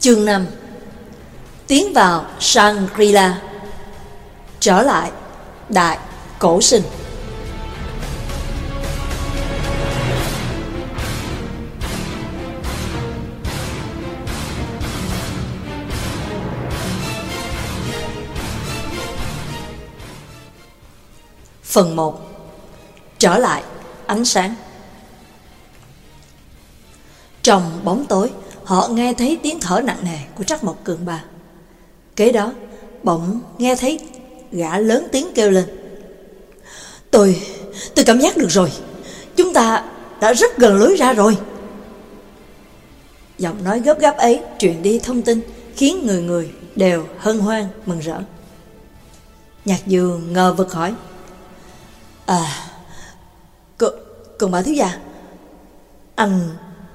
Chương 5. Tiến vào Shangri-La. Trở lại Đại Cổ Sinh. Phần 1. Trở lại ánh sáng. Trong bóng tối, họ nghe thấy tiếng thở nặng nề của Trắc Mộc Cường Ba. Kế đó, bỗng nghe thấy gã lớn tiếng kêu lên: Tôi cảm giác được rồi. Chúng ta đã rất gần lối ra rồi. Giọng nói gấp gáp ấy truyền đi thông tin khiến người người đều hân hoan mừng rỡ. Nhạc Dương ngờ vực hỏi: Cường Ba thiếu gia, anh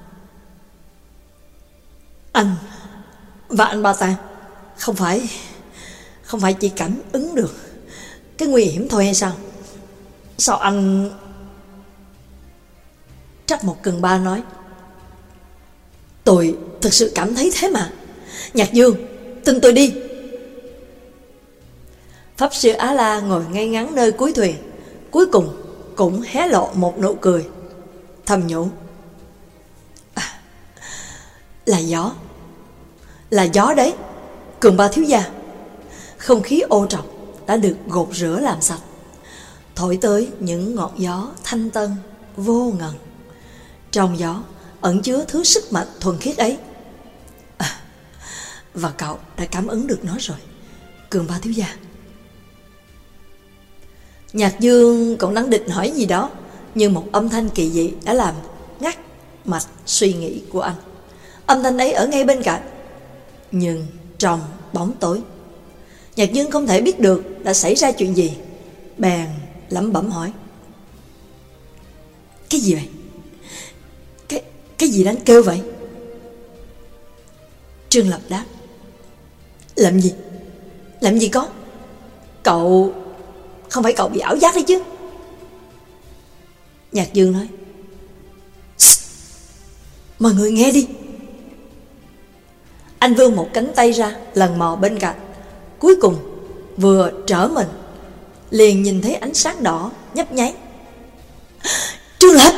và anh Ba Tàng không phải chỉ cảm ứng được cái nguy hiểm thôi hay sao? Sao anh... Trắc Mộc Cường Ba nói: Tôi thực sự cảm thấy thế mà. Nhạc Dương, tin tôi đi. Pháp sư Á La ngồi ngay ngắn nơi cuối thuyền, cuối cùng cũng hé lộ một nụ cười, thầm nhủ: Là gió đấy, Cường Ba thiếu gia. Không khí ô trọc đã được gột rửa làm sạch, thổi tới những ngọn gió thanh tân vô ngần. Trong gió ẩn chứa thứ sức mạnh thuần khiết ấy. Và cậu đã cảm ứng được nó rồi, Cường Ba thiếu gia. Nhạc Dương cũng đang định hỏi gì đó, nhưng một âm thanh kỳ dị đã làm ngắt mạch suy nghĩ của anh. Âm thanh ấy ở ngay bên cạnh, nhưng trong bóng tối. Nhạc Dương không thể biết được đã xảy ra chuyện gì, bèn lẩm bẩm hỏi: Cái gì vậy? Cái gì đang kêu vậy? Trương Lập đáp: Làm gì có? Cậu... Không phải cậu bị ảo giác đấy chứ? Nhạc Dương nói: Mọi người nghe đi. Anh vươn một cánh tay ra, lần mò bên cạnh. Cuối cùng vừa trở mình, liền nhìn thấy ánh sáng đỏ nhấp nháy. Trương Lập!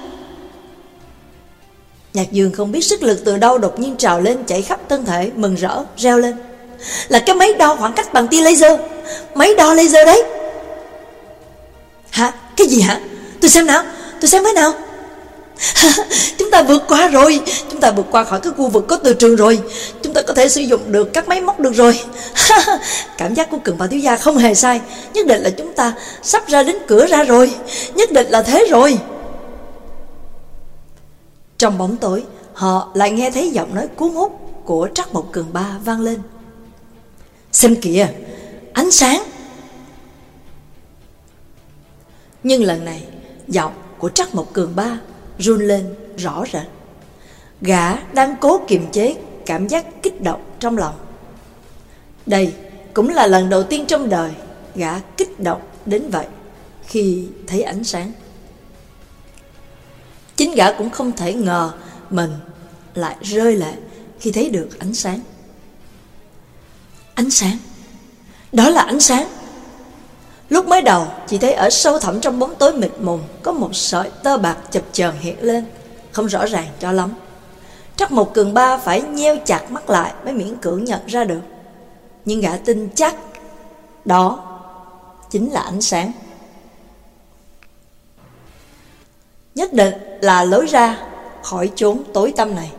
Nhạc Dương không biết sức lực từ đâu đột nhiên trào lên, chạy khắp thân thể, mừng rỡ reo lên: Là cái máy đo khoảng cách bằng tia laser. Máy đo laser đấy. Hả? Cái gì hả? Tôi xem cái nào. Chúng ta vượt qua rồi. Chúng ta vượt qua khỏi cái khu vực có từ trường rồi. Chúng ta có thể sử dụng được các máy móc được rồi. Cảm giác của Cường Ba thiếu gia không hề sai. Nhất định là chúng ta sắp ra đến cửa ra rồi. Nhất định là thế rồi. Trong bóng tối, họ lại nghe thấy giọng nói cuốn hút của Trắc Mộc Cường Ba vang lên: Xem kìa, ánh sáng. Nhưng lần này, giọng của Trắc Mộc Cường Ba run lên rõ rệt. Gã đang cố kiềm chế cảm giác kích động trong lòng. Đây cũng là lần đầu tiên trong đời gã kích động đến vậy khi thấy ánh sáng. Chính gã cũng không thể ngờ mình lại rơi lệ khi thấy được ánh sáng. Ánh sáng? Đó là ánh sáng. Lúc mới đầu chỉ thấy ở sâu thẳm trong bóng tối mịt mùng có một sợi tơ bạc chập chờn hiện lên, không rõ ràng cho lắm. Trắc Mộc Cường Ba phải nheo chặt mắt lại mới miễn cưỡng nhận ra được. Nhưng gã tin chắc đó chính là ánh sáng. Nhất định là lối ra khỏi chốn tối tăm này.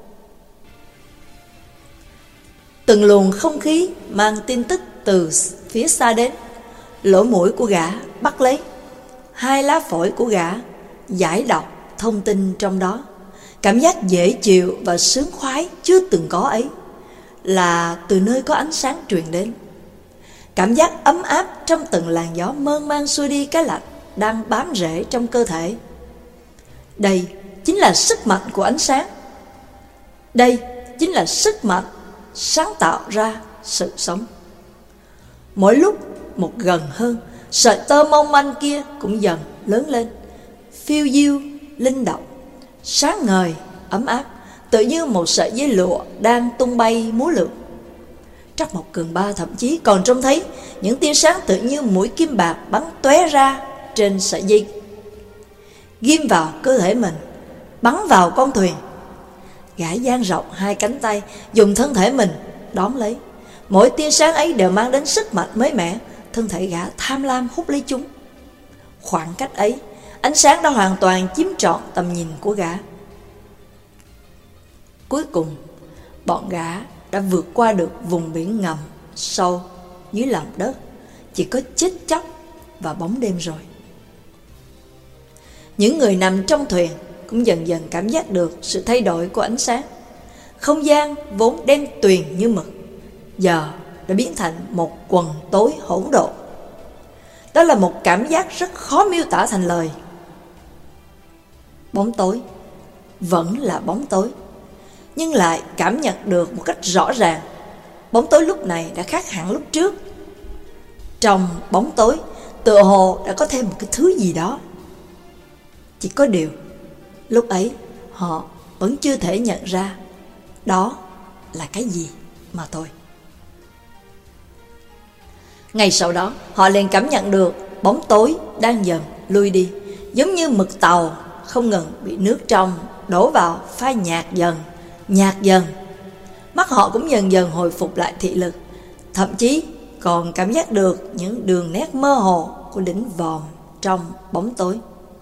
Từng luồng không khí mang tin tức từ phía xa đến. Lỗ mũi của gã bắt lấy, hai lá phổi của gã giải đọc thông tin trong đó. Cảm giác dễ chịu và sướng khoái chưa từng có ấy là từ nơi có ánh sáng truyền đến. Cảm giác ấm áp trong từng làn gió mơn man xua đi cái lạnh đang bám rễ trong cơ thể. Đây chính là sức mạnh của ánh sáng. Đây chính là sức mạnh sáng tạo ra sự sống. Mỗi lúc một gần hơn, sợi tơ mong manh kia cũng dần lớn lên, phiêu diêu, linh động, sáng ngời, ấm áp, tự như một sợi dây lụa đang tung bay múa lượn. Trắc Mộc Cường Ba thậm chí còn trông thấy những tia sáng tự như mũi kim bạc bắn tóe ra trên sợi dây, ghim vào cơ thể mình, bắn vào con thuyền. Gã dang rộng hai cánh tay, dùng thân thể mình đón lấy. Mỗi tia sáng ấy đều mang đến sức mạnh mới mẻ. Thân thể gã tham lam hút lấy chúng. Khoảng cách ấy, ánh sáng đã hoàn toàn chiếm trọn tầm nhìn của gã. Cuối cùng, bọn gã đã vượt qua được vùng biển ngầm sâu dưới lòng đất, chỉ có chết chóc và bóng đêm rồi. Những người nằm trong thuyền cũng dần dần cảm giác được sự thay đổi của ánh sáng. Không gian vốn đen tuyền như mực, giờ đã biến thành một quần tối hỗn độn. Đó là một cảm giác rất khó miêu tả thành lời. Bóng tối vẫn là bóng tối, nhưng lại cảm nhận được một cách rõ ràng. Bóng tối lúc này đã khác hẳn lúc trước. Trong bóng tối, tựa hồ đã có thêm một cái thứ gì đó. Chỉ có điều, lúc ấy họ vẫn chưa thể nhận ra đó là cái gì mà thôi. Ngay sau đó, họ liền cảm nhận được bóng tối đang dần lui đi, giống như mực tàu không ngừng bị nước trong đổ vào phai nhạt dần. Mắt họ cũng dần dần hồi phục lại thị lực, thậm chí còn cảm giác được những đường nét mơ hồ của đỉnh vòm trong bóng tối.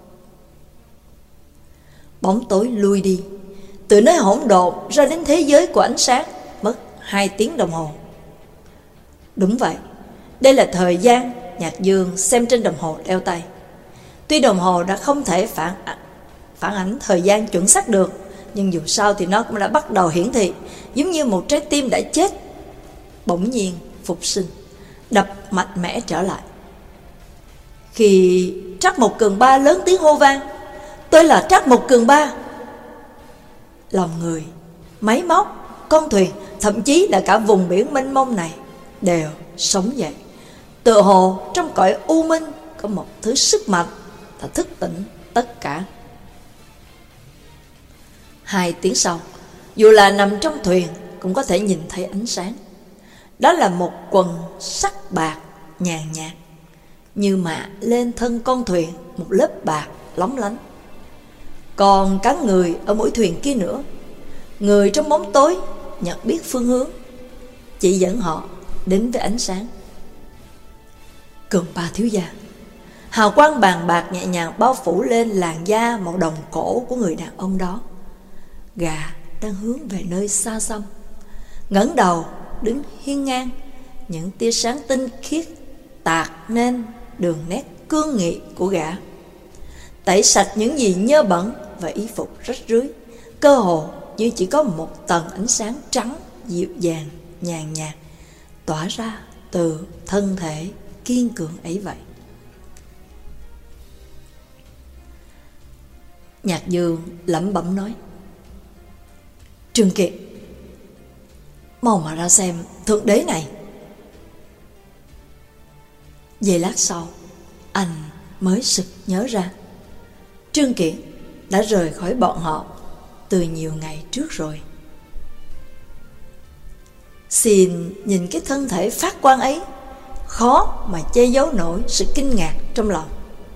Bóng tối lui đi, từ nơi hỗn độn ra đến thế giới của ánh sáng, mất 2 tiếng đồng hồ. Đúng vậy, đây là thời gian Nhạc Dương xem trên đồng hồ đeo tay. Tuy đồng hồ đã không thể phản ảnh thời gian chuẩn xác được, nhưng dù sao thì nó cũng đã bắt đầu hiển thị, giống như một trái tim đã chết bỗng nhiên phục sinh, đập mạnh mẽ trở lại. Khi Trắc Mộc Cường Ba lớn tiếng hô vang, "Tôi là Trắc Mộc Cường Ba!" Lòng người, máy móc, con thuyền, thậm chí là cả vùng biển mênh mông này đều sống dậy. Tựa hồ trong cõi u minh có một thứ sức mạnh đã thức tỉnh tất cả. 2 tiếng sau, dù là nằm trong thuyền cũng có thể nhìn thấy ánh sáng. Đó là một quần sắc bạc nhàn nhạt, như mạ lên thân con thuyền một lớp bạc lóng lánh. Còn cả người ở mũi thuyền kia nữa, người trong bóng tối nhận biết phương hướng, chỉ dẫn họ đến với ánh sáng. Cường Ba thiếu gia, hào quang vàng bạc nhẹ nhàng bao phủ lên làn da màu đồng cổ của người đàn ông đó. Gã đang hướng về nơi xa xăm, ngẩng đầu đứng hiên ngang, những tia sáng tinh khiết tạt nên đường nét cương nghị của gã, tẩy sạch những gì nhơ bẩn và y phục rách rưới, cơ hồ như chỉ có một tầng ánh sáng trắng dịu dàng nhàn nhạt tỏa ra từ thân thể kiên cường ấy vậy. Nhạc Dương lẩm bẩm nói, "Trương Kiệt, mau mà ra xem thượng đế này." Giây lát sau, anh mới sực nhớ ra Trương Kiệt đã rời khỏi bọn họ từ nhiều ngày trước rồi. Xin nhìn cái thân thể phát quang ấy, khó mà che giấu nổi sự kinh ngạc trong lòng.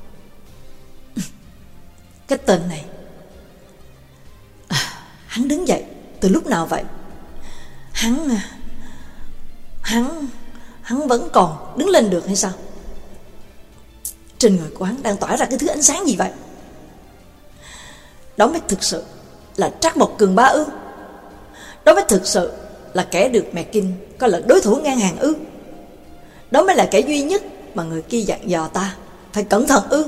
Cái tên này, hắn đứng dậy từ lúc nào vậy? Hắn vẫn còn đứng lên được hay sao? Trên người của hắn đang tỏa ra cái thứ ánh sáng gì vậy? Đó mới thực sự là Trắc Mộc Cường Ba ư? Đó mới thực sự là kẻ được mẹ Kinh coi là đối thủ ngang hàng ư? Đó mới là kẻ duy nhất mà người kia dặn dò ta phải cẩn thận ư?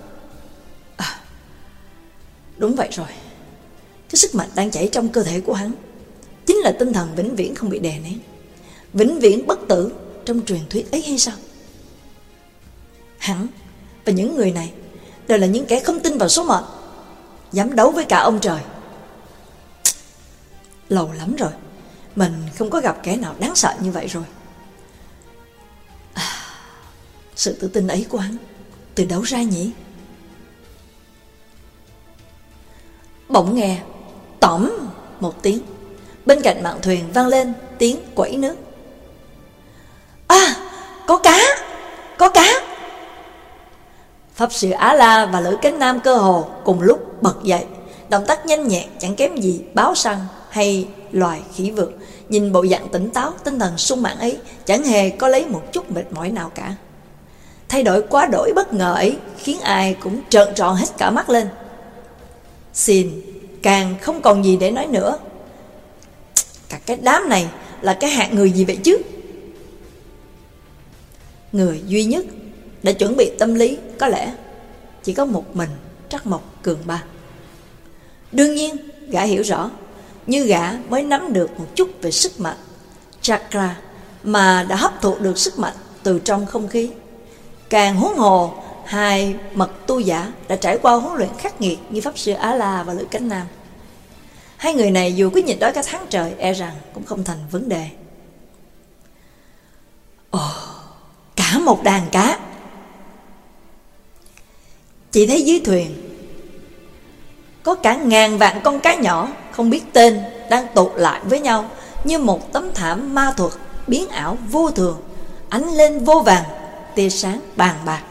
Đúng vậy rồi, cái sức mạnh đang chảy trong cơ thể của hắn chính là tinh thần vĩnh viễn không bị đè nén, vĩnh viễn bất tử trong truyền thuyết ấy hay sao? Hắn và những người này đều là những kẻ không tin vào số mệnh, dám đấu với cả ông trời. Lâu lắm rồi mình không có gặp kẻ nào đáng sợ như vậy rồi. Sự tự tin ấy của hắn từ đâu ra nhỉ? Bỗng nghe tỏm một tiếng. Bên cạnh mạn thuyền vang lên tiếng quẩy nước. À, có cá, có cá. Pháp sư Á La và Lữ Cánh Nam cơ hồ cùng lúc bật dậy, động tác nhanh nhẹn chẳng kém gì báo săn hay loài khỉ vượt. Nhìn bộ dạng tỉnh táo, tinh thần sung mãn ấy, chẳng hề có lấy một chút mệt mỏi nào cả. Thay đổi quá đổi bất ngờ ấy khiến ai cũng trợn tròn hết cả mắt lên. Xin càng không còn gì để nói nữa. Cả cái đám này là cái hạng người gì vậy chứ? Người duy nhất đã chuẩn bị tâm lý có lẽ chỉ có một mình Trắc Mộc Cường Ba. Đương nhiên gã hiểu rõ, như gã mới nắm được một chút về sức mạnh chakra mà đã hấp thụ được sức mạnh từ trong không khí. Càng huống hồ hai mật tu giả đã trải qua huấn luyện khắc nghiệt như Pháp sư Á La và Lữ Cánh Nam. Hai người này dù có nhịn đói cả tháng trời e rằng cũng không thành vấn đề. Ồ, cả một đàn cá. Chị thấy dưới thuyền có cả ngàn vạn con cá nhỏ không biết tên đang tụ lại với nhau như một tấm thảm ma thuật biến ảo vô thường, ánh lên vô vàng, tia sáng bàn bạc.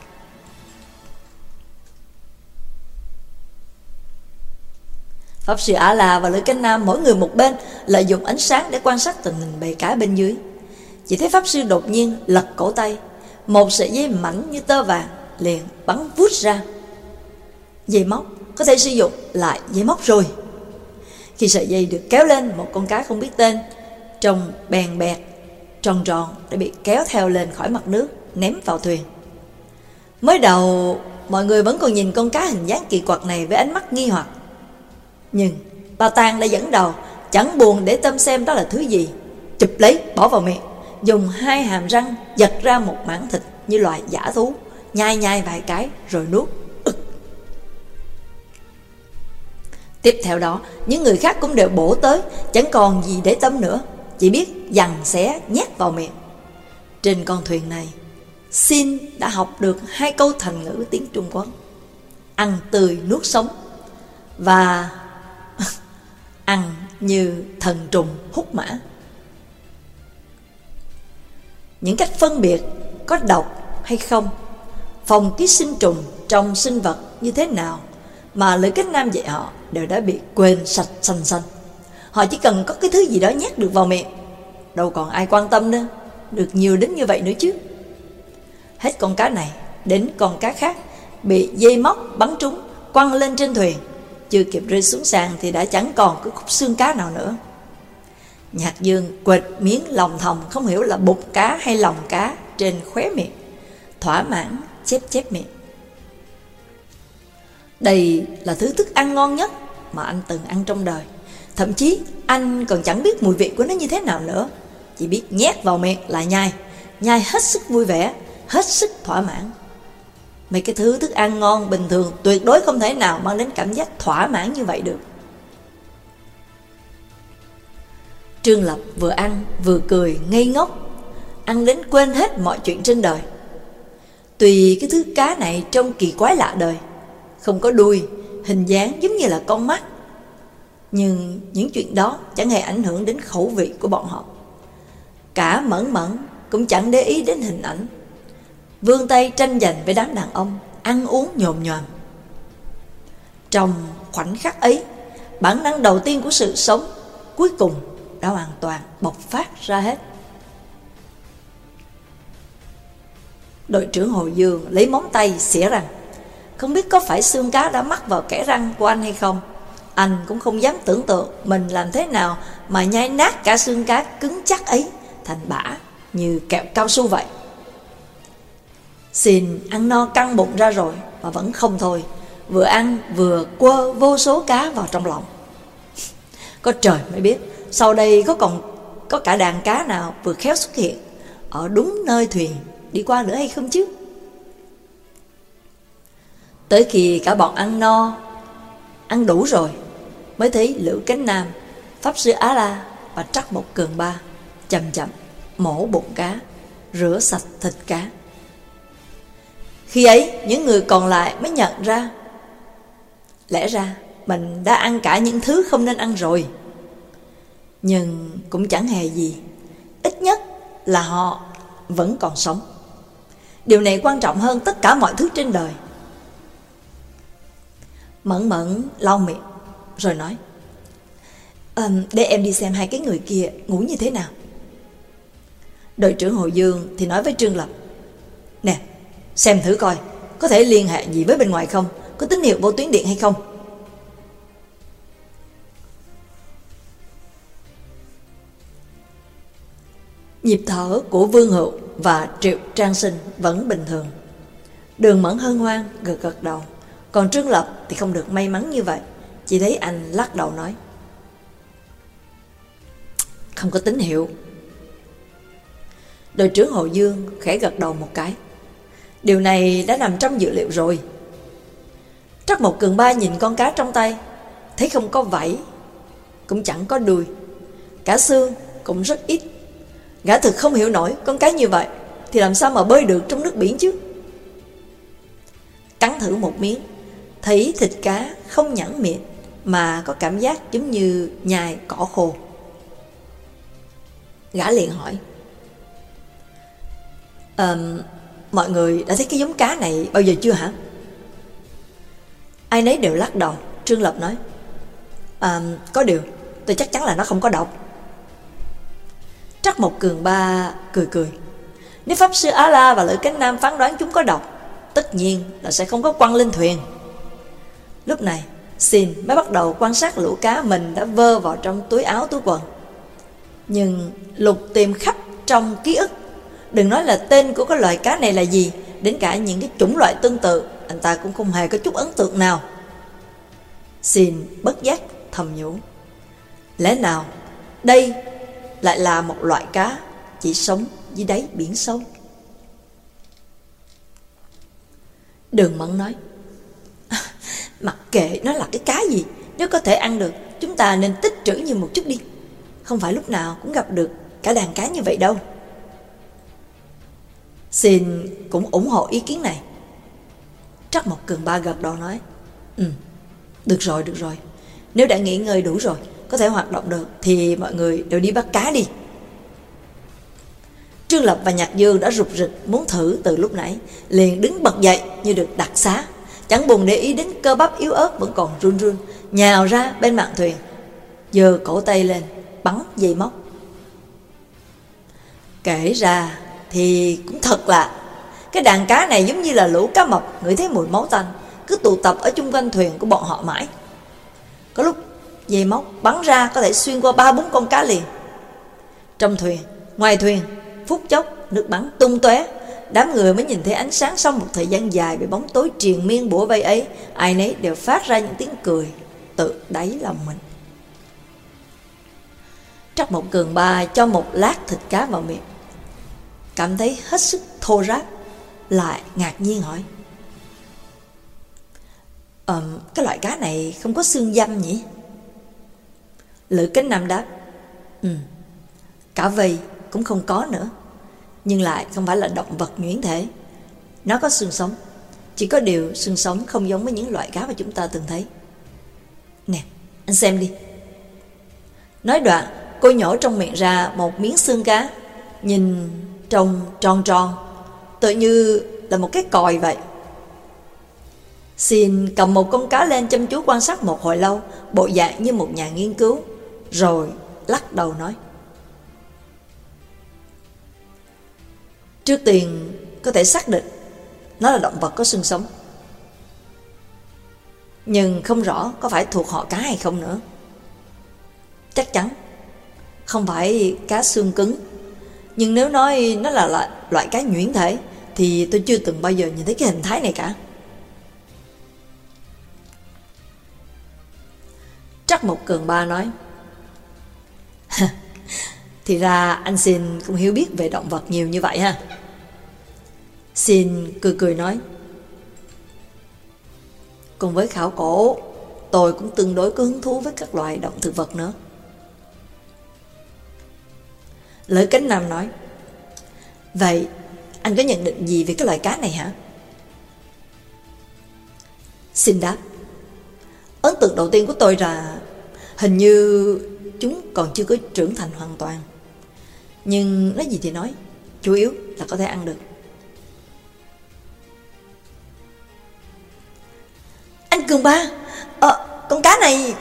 Pháp sư Á La và Lữ Cánh Nam mỗi người một bên, lợi dụng ánh sáng để quan sát tình hình bầy cá bên dưới. Chỉ thấy Pháp sư đột nhiên lật cổ tay, một sợi dây mảnh như tơ vàng liền bắn vút ra. Dây móc có thể sử dụng lại dây móc rồi. Khi sợi dây được kéo lên, một con cá không biết tên trông bèn bẹt tròn tròn đã bị kéo theo lên khỏi mặt nước, ném vào thuyền. Mới đầu mọi người vẫn còn nhìn con cá hình dáng kỳ quặc này với ánh mắt nghi hoặc, nhưng bà Tàng đã dẫn đầu, chẳng buồn để tâm xem đó là thứ gì, chụp lấy bỏ vào miệng, dùng hai hàm răng giật ra một mảng thịt như loài dã thú, nhai nhai vài cái rồi nuốt. Tiếp theo đó, những người khác cũng đều bổ tới, chẳng còn gì để tâm nữa, chỉ biết giằng xé nhét vào miệng. Trên con thuyền này, Xin đã học được 2 câu thành ngữ tiếng Trung Quốc: ăn tươi nuốt sống và ăn như thần trùng hút mã. Những cách phân biệt có độc hay không, phòng ký sinh trùng trong sinh vật như thế nào mà Lữ Cánh Nam dạy họ đều đã bị quên sạch sành sanh. Họ chỉ cần có cái thứ gì đó nhét được vào miệng, đâu còn ai quan tâm nữa, được nhiều đến như vậy nữa chứ. Hết con cá này đến con cá khác bị dây móc bắn trúng, quăng lên trên thuyền, chưa kịp rơi xuống sàn thì đã chẳng còn cái khúc xương cá nào nữa. Nhạc Dương quệt miếng lòng thòng không hiểu là bụng cá hay lòng cá trên khóe miệng, thỏa mãn chép chép miệng. Đây là thứ thức ăn ngon nhất mà anh từng ăn trong đời. Thậm chí anh còn chẳng biết mùi vị của nó như thế nào nữa, chỉ biết nhét vào miệng là nhai, nhai hết sức vui vẻ, hết sức thỏa mãn. Mấy cái thứ thức ăn ngon bình thường tuyệt đối không thể nào mang đến cảm giác thỏa mãn như vậy được. Trương Lập vừa ăn vừa cười ngây ngốc, ăn đến quên hết mọi chuyện trên đời. Tùy cái thứ cá này trông kỳ quái lạ đời, không có đuôi, hình dáng giống như là con mắt, nhưng những chuyện đó chẳng hề ảnh hưởng đến khẩu vị của bọn họ. Cả Mẫn Mẫn cũng chẳng để ý đến hình ảnh, vươn tay tranh giành với đám đàn ông, ăn uống nhồm nhòm. Trong khoảnh khắc ấy, bản năng đầu tiên của sự sống cuối cùng đã hoàn toàn bộc phát ra hết. Đội trưởng Hồ Dương lấy móng tay xỉa răng. Không biết có phải xương cá đã mắc vào kẽ răng của anh hay không, anh cũng không dám tưởng tượng mình làm thế nào mà nhai nát cả xương cá cứng chắc ấy thành bã như kẹo cao su vậy. Xin ăn no căng bụng ra rồi mà vẫn không thôi, vừa ăn vừa quơ vô số cá vào trong lòng. Có trời mới biết sau đây có cả đàn cá nào vừa khéo xuất hiện ở đúng nơi thuyền đi qua nữa hay không chứ. Tới khi cả bọn ăn no, ăn đủ rồi, mới thấy Lữ Cánh Nam, Pháp sư Á La và Trắc Mộc Cường Ba chậm chậm mổ bụng cá, rửa sạch thịt cá. Khi ấy những người còn lại mới nhận ra, lẽ ra mình đã ăn cả những thứ không nên ăn rồi. Nhưng cũng chẳng hề gì. Ít nhất là họ vẫn còn sống. Điều này quan trọng hơn tất cả mọi thứ trên đời. Mẫn Mẫn lau miệng rồi nói, để em đi xem hai cái người kia ngủ như thế nào. Đội trưởng Hồ Dương thì nói với Trương Lập, nè, xem thử coi có thể liên hệ gì với bên ngoài không, có tín hiệu vô tuyến điện hay không. Nhịp thở của Vương Hữu và Triệu Trang Sinh vẫn bình thường. Đường Mẫn hân hoan gật gật đầu. Còn Trương Lập thì không được may mắn như vậy. Chỉ thấy anh lắc đầu nói, không có tín hiệu. Đội trưởng Hồ Dương khẽ gật đầu một cái. Điều này đã nằm trong dự liệu rồi. Trắc Mộc Cường Ba nhìn con cá trong tay, thấy không có vảy, cũng chẳng có đuôi, cả xương cũng rất ít. Gã thực không hiểu nổi con cá như vậy thì làm sao mà bơi được trong nước biển chứ. Cắn thử một miếng, thấy thịt cá không nhẵn miệng mà có cảm giác giống như nhai cỏ khô. Gã liền hỏi, mọi người đã thấy cái giống cá này bao giờ chưa hả? Ai nấy đều lắc đầu. Trương Lập nói, có điều tôi chắc chắn là nó không có độc. Trắc Mộc Cường Ba cười cười, nếu Pháp Sư Á La và Lữ Cánh Nam phán đoán chúng có độc, tất nhiên là sẽ không có quăng lên thuyền. Lúc này Xin mới bắt đầu quan sát lũ cá mình đã vơ vào trong túi áo túi quần. Nhưng lục tìm khắp trong ký ức, đừng nói là tên của cái loài cá này là gì, đến cả những cái chủng loại tương tự anh ta cũng không hề có chút ấn tượng nào. Xin bất giác thầm nhủ, lẽ nào đây lại là một loại cá chỉ sống dưới đáy biển sâu? Đường Mẫn nói, mặc kệ nó là cái cá gì, nếu có thể ăn được, chúng ta nên tích trữ như một chút đi. Không phải lúc nào cũng gặp được cả đàn cá như vậy đâu. Xin cũng ủng hộ ý kiến này. Trắc Mộc Cường Ba gật đầu nói, được rồi. Nếu đã nghỉ ngơi đủ rồi, có thể hoạt động được, thì mọi người đều đi bắt cá đi. Trương Lập và Nhạc Dương đã rục rịch muốn thử từ lúc nãy, liền đứng bật dậy như được đặc xá, chẳng buồn để ý đến cơ bắp yếu ớt vẫn còn run run, nhào ra bên mạn thuyền, giơ cổ tay lên bắn dây móc. Kể ra thì cũng thật lạ, cái đàn cá này giống như là lũ cá mập ngửi thấy mùi máu tanh, cứ tụ tập ở chung quanh thuyền của bọn họ mãi. Có lúc dây móc bắn ra có thể xuyên qua 3-4 con cá liền. Trong thuyền, ngoài thuyền, phút chốc nước bắn tung tóe. Đám người mới nhìn thấy ánh sáng sau một thời gian dài bị bóng tối triền miên bủa vây ấy. Ai nấy đều phát ra những tiếng cười tự đáy lòng mình. Trắc Mộc Cường Ba cho một lát thịt cá vào miệng, cảm thấy hết sức thô ráp, lại ngạc nhiên hỏi, cái loại cá này không có xương dăm nhỉ? Lữ Cánh Nam đáp, cả vây cũng không có nữa, nhưng lại không phải là động vật nhuyễn thể. Nó có xương sống, chỉ có điều xương sống không giống với những loại cá mà chúng ta từng thấy. Nè, anh xem đi. Nói đoạn, cô nhổ trong miệng ra một miếng xương cá, nhìn trông tròn tròn, tự như là một cái còi vậy. Xin cầm một con cá lên chăm chú quan sát một hồi lâu, bộ dạng như một nhà nghiên cứu, rồi lắc đầu nói, trước tiên có thể xác định nó là động vật có xương sống, nhưng không rõ có phải thuộc họ cá hay không nữa. Chắc chắn không phải cá xương cứng, nhưng nếu nói nó là loại cá nhuyễn thể thì tôi chưa từng bao giờ nhìn thấy cái hình thái này cả. Trắc Mộc Cường Ba nói, thì ra anh Xin cũng hiểu biết về động vật nhiều như vậy ha. Xin cười cười nói, cùng với khảo cổ, tôi cũng tương đối có hứng thú với các loài động thực vật nữa. Lữ Cánh Nam nói, vậy anh có nhận định gì về cái loài cá này hả? Xin đáp, ấn tượng đầu tiên của tôi là hình như chúng còn chưa có trưởng thành hoàn toàn. Nhưng nói gì thì nói, chủ yếu là có thể ăn được. Anh Cường Ba, con cá này...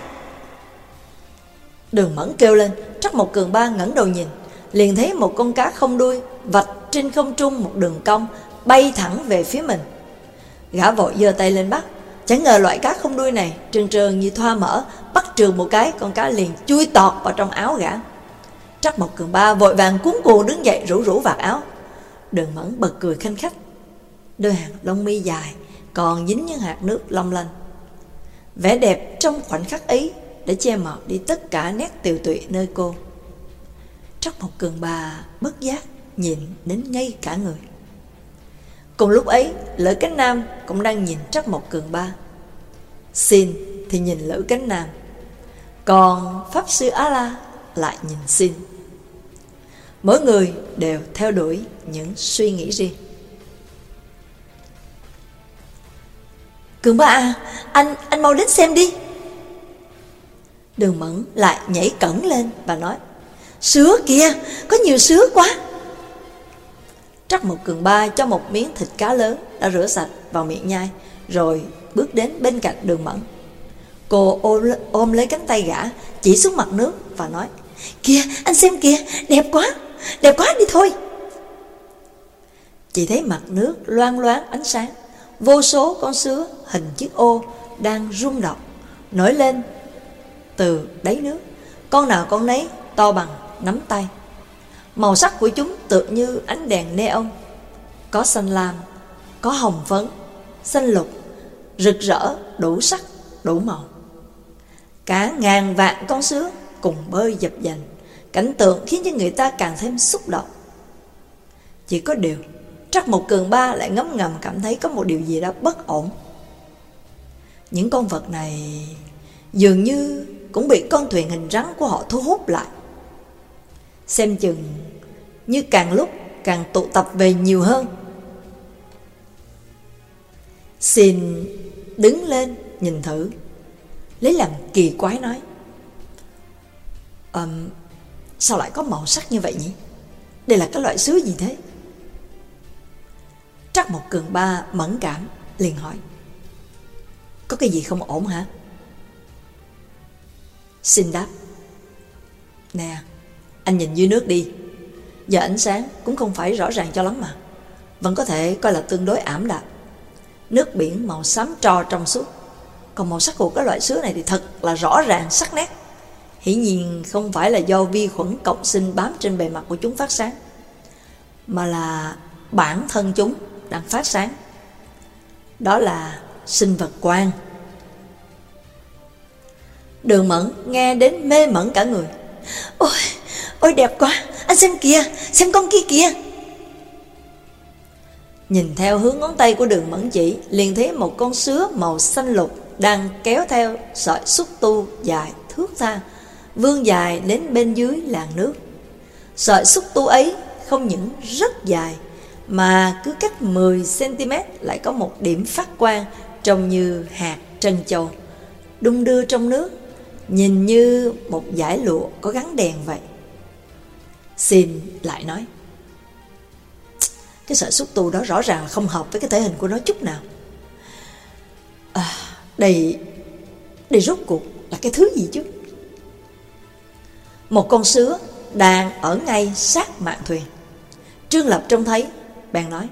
Đường Mẫn kêu lên. Trắc Mộc Cường Ba ngẩng đầu nhìn, liền thấy một con cá không đuôi vạch trên không trung một đường cong, bay thẳng về phía mình. Gã vội giơ tay lên bắt. Chẳng ngờ loại cá không đuôi này trơn trơn như thoa mỡ, bắt trừ một cái, con cá liền chui tọt vào trong áo gã. Trắc Mộc Cường Ba vội vàng cuống cuồng đứng dậy, rủ rủ vạt áo. Đường Mẫn bật cười khanh khách, đôi hàng lông mi dài còn dính những hạt nước long lanh. Vẻ đẹp trong khoảnh khắc ấy đã che mờ đi tất cả nét tiều tụy nơi cô. Trắc Mộc Cường Ba bất giác nhìn đến ngây cả người. Cùng lúc ấy, Lữ Cánh Nam cũng đang nhìn Trắc Mộc Cường Ba. Xin thì nhìn Lữ Cánh Nam, còn Pháp Sư A-la lại nhìn Xin. Mỗi người đều theo đuổi những suy nghĩ riêng. Cường Ba à, anh mau đến xem đi. Đường Mẫn lại nhảy cẫng lên và nói, sứa kìa, có nhiều sứa quá. Trắc Mộc Cường Ba cho một miếng thịt cá lớn đã rửa sạch vào miệng nhai, rồi bước đến bên cạnh Đường Mẫn. Cô ôm lấy cánh tay gã, chỉ xuống mặt nước và nói, kìa, anh xem kìa, đẹp quá đi thôi. Chỉ thấy mặt nước loang loáng ánh sáng, vô số con sứa hình chiếc ô đang rung động nổi lên từ đáy nước, con nào con nấy to bằng nắm tay. Màu sắc của chúng tựa như ánh đèn neon, có xanh lam, có hồng phấn, xanh lục, rực rỡ, đủ sắc, đủ màu. Cả ngàn vạn con sứa cùng bơi dập dành, cảnh tượng khiến cho người ta càng thêm xúc động. Chỉ có điều, Trắc Mộc Cường Ba lại ngấm ngầm cảm thấy có một điều gì đó bất ổn. Những con vật này dường như cũng bị con thuyền hình rắn của họ thu hút lại. Xem chừng như càng lúc càng tụ tập về nhiều hơn. Xin đứng lên nhìn thử, lấy làm kỳ quái nói, sao lại có màu sắc như vậy nhỉ? Đây là cái loại sứa gì thế? Trắc Mộc Cường Ba mẫn cảm liền hỏi, có cái gì không ổn hả? Xin đáp, nè, anh nhìn dưới nước đi. Giờ ánh sáng cũng không phải rõ ràng cho lắm mà, vẫn có thể coi là tương đối ảm đạm. Nước biển màu xám tro trong suốt, còn màu sắc của cái loại sứa này thì thật là rõ ràng sắc nét. Hiển nhiên không phải là do vi khuẩn cộng sinh bám trên bề mặt của chúng phát sáng, mà là bản thân chúng đang phát sáng. Đó là sinh vật quang. Đường Mẫn nghe đến mê mẩn cả người. Ôi đẹp quá, anh xem kìa, xem con kia kìa. Nhìn theo hướng ngón tay của Đường Mẫn chỉ, liền thấy một con sứa màu xanh lục đang kéo theo sợi xúc tu dài thước tha, vươn dài đến bên dưới làn nước. Sợi xúc tu ấy không những rất dài, mà cứ cách 10 cm lại có một điểm phát quang trông như hạt trân châu, đung đưa trong nước, nhìn như một dải lụa có gắn đèn vậy. Xin lại nói, cái sợi xúc tu đó rõ ràng là không hợp với cái thể hình của nó chút nào. Đây rốt cuộc là cái thứ gì chứ? Một con sứa đang ở ngay sát mạn thuyền. Trương Lập trông thấy, bèn nói,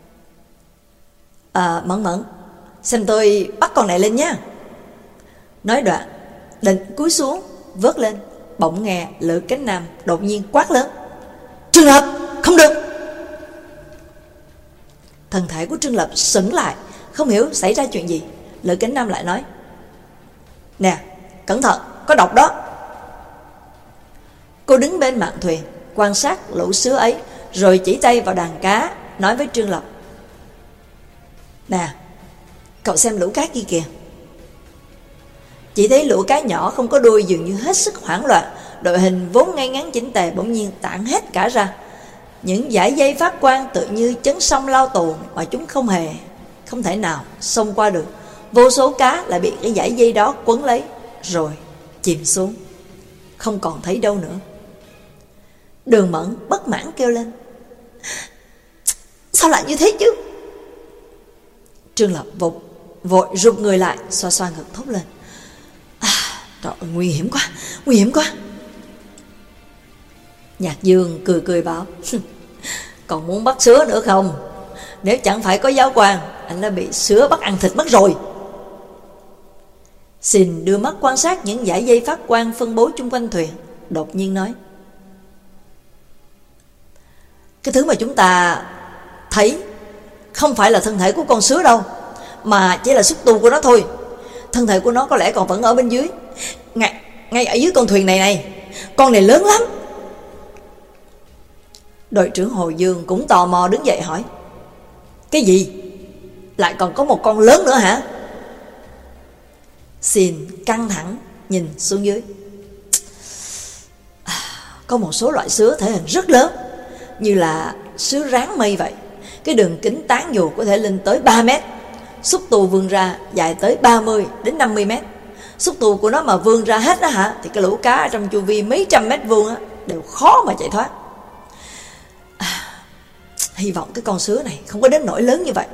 Mẫn, xem tôi bắt con này lên nha. Nói đoạn, định cúi xuống vớt lên, bỗng nghe Lữ Cánh Nam đột nhiên quát lớn, Trương Lập, không được. Thân thể của Trương Lập sững lại, không hiểu xảy ra chuyện gì. Lữ Cánh Nam lại nói, nè, cẩn thận, có độc đó. Cô đứng bên mạn thuyền quan sát lũ sứa ấy, rồi chỉ tay vào đàn cá, nói với Trương Lập, nè, cậu xem lũ cá kia kìa. Chỉ thấy lũ cá nhỏ không có đuôi dường như hết sức hoảng loạn, đội hình vốn ngay ngắn chỉnh tề bỗng nhiên tản hết cả ra. Những dải dây phát quang tự như chấn sông lao tù, mà chúng không thể nào xông qua được. Vô số cá lại bị cái dải dây đó quấn lấy rồi chìm xuống. không còn thấy đâu nữa. Đường Mẫn bất mãn kêu lên: sao lại như thế chứ? Trương Lập vội rụt người lại, xoa xoa ngực thốt lên: trời ơi, nguy hiểm quá. Nhạc Dương cười bảo: còn muốn bắt sứa nữa không? Nếu chẳng phải có giáo quan, anh đã bị sứa bắt ăn thịt mất rồi. Xin đưa mắt quan sát những dải dây phát quang phân bố chung quanh thuyền, đột nhiên nói: cái thứ mà chúng ta thấy không phải là thân thể của con sứa đâu, mà chỉ là xúc tu của nó thôi. Thân thể của nó có lẽ còn vẫn ở bên dưới, ngay ở dưới con thuyền này. Con này lớn lắm. Đội trưởng Hồ Dương cũng tò mò đứng dậy hỏi: cái gì? Lại còn có một con lớn nữa hả? Xin căng thẳng nhìn xuống dưới. Có một số loại sứa thể hình rất lớn, như là sứa ráng mây vậy. Cái đường kính tán dù có thể lên tới 3 mét. Xúc tu vươn ra dài tới 30 đến 50 mét. Xúc tu của nó mà vươn ra hết đó hả, thì cái lũ cá ở trong chu vi mấy trăm mét vuông á đều khó mà chạy thoát. Hy vọng cái con sứa này không có đến nỗi lớn như vậy.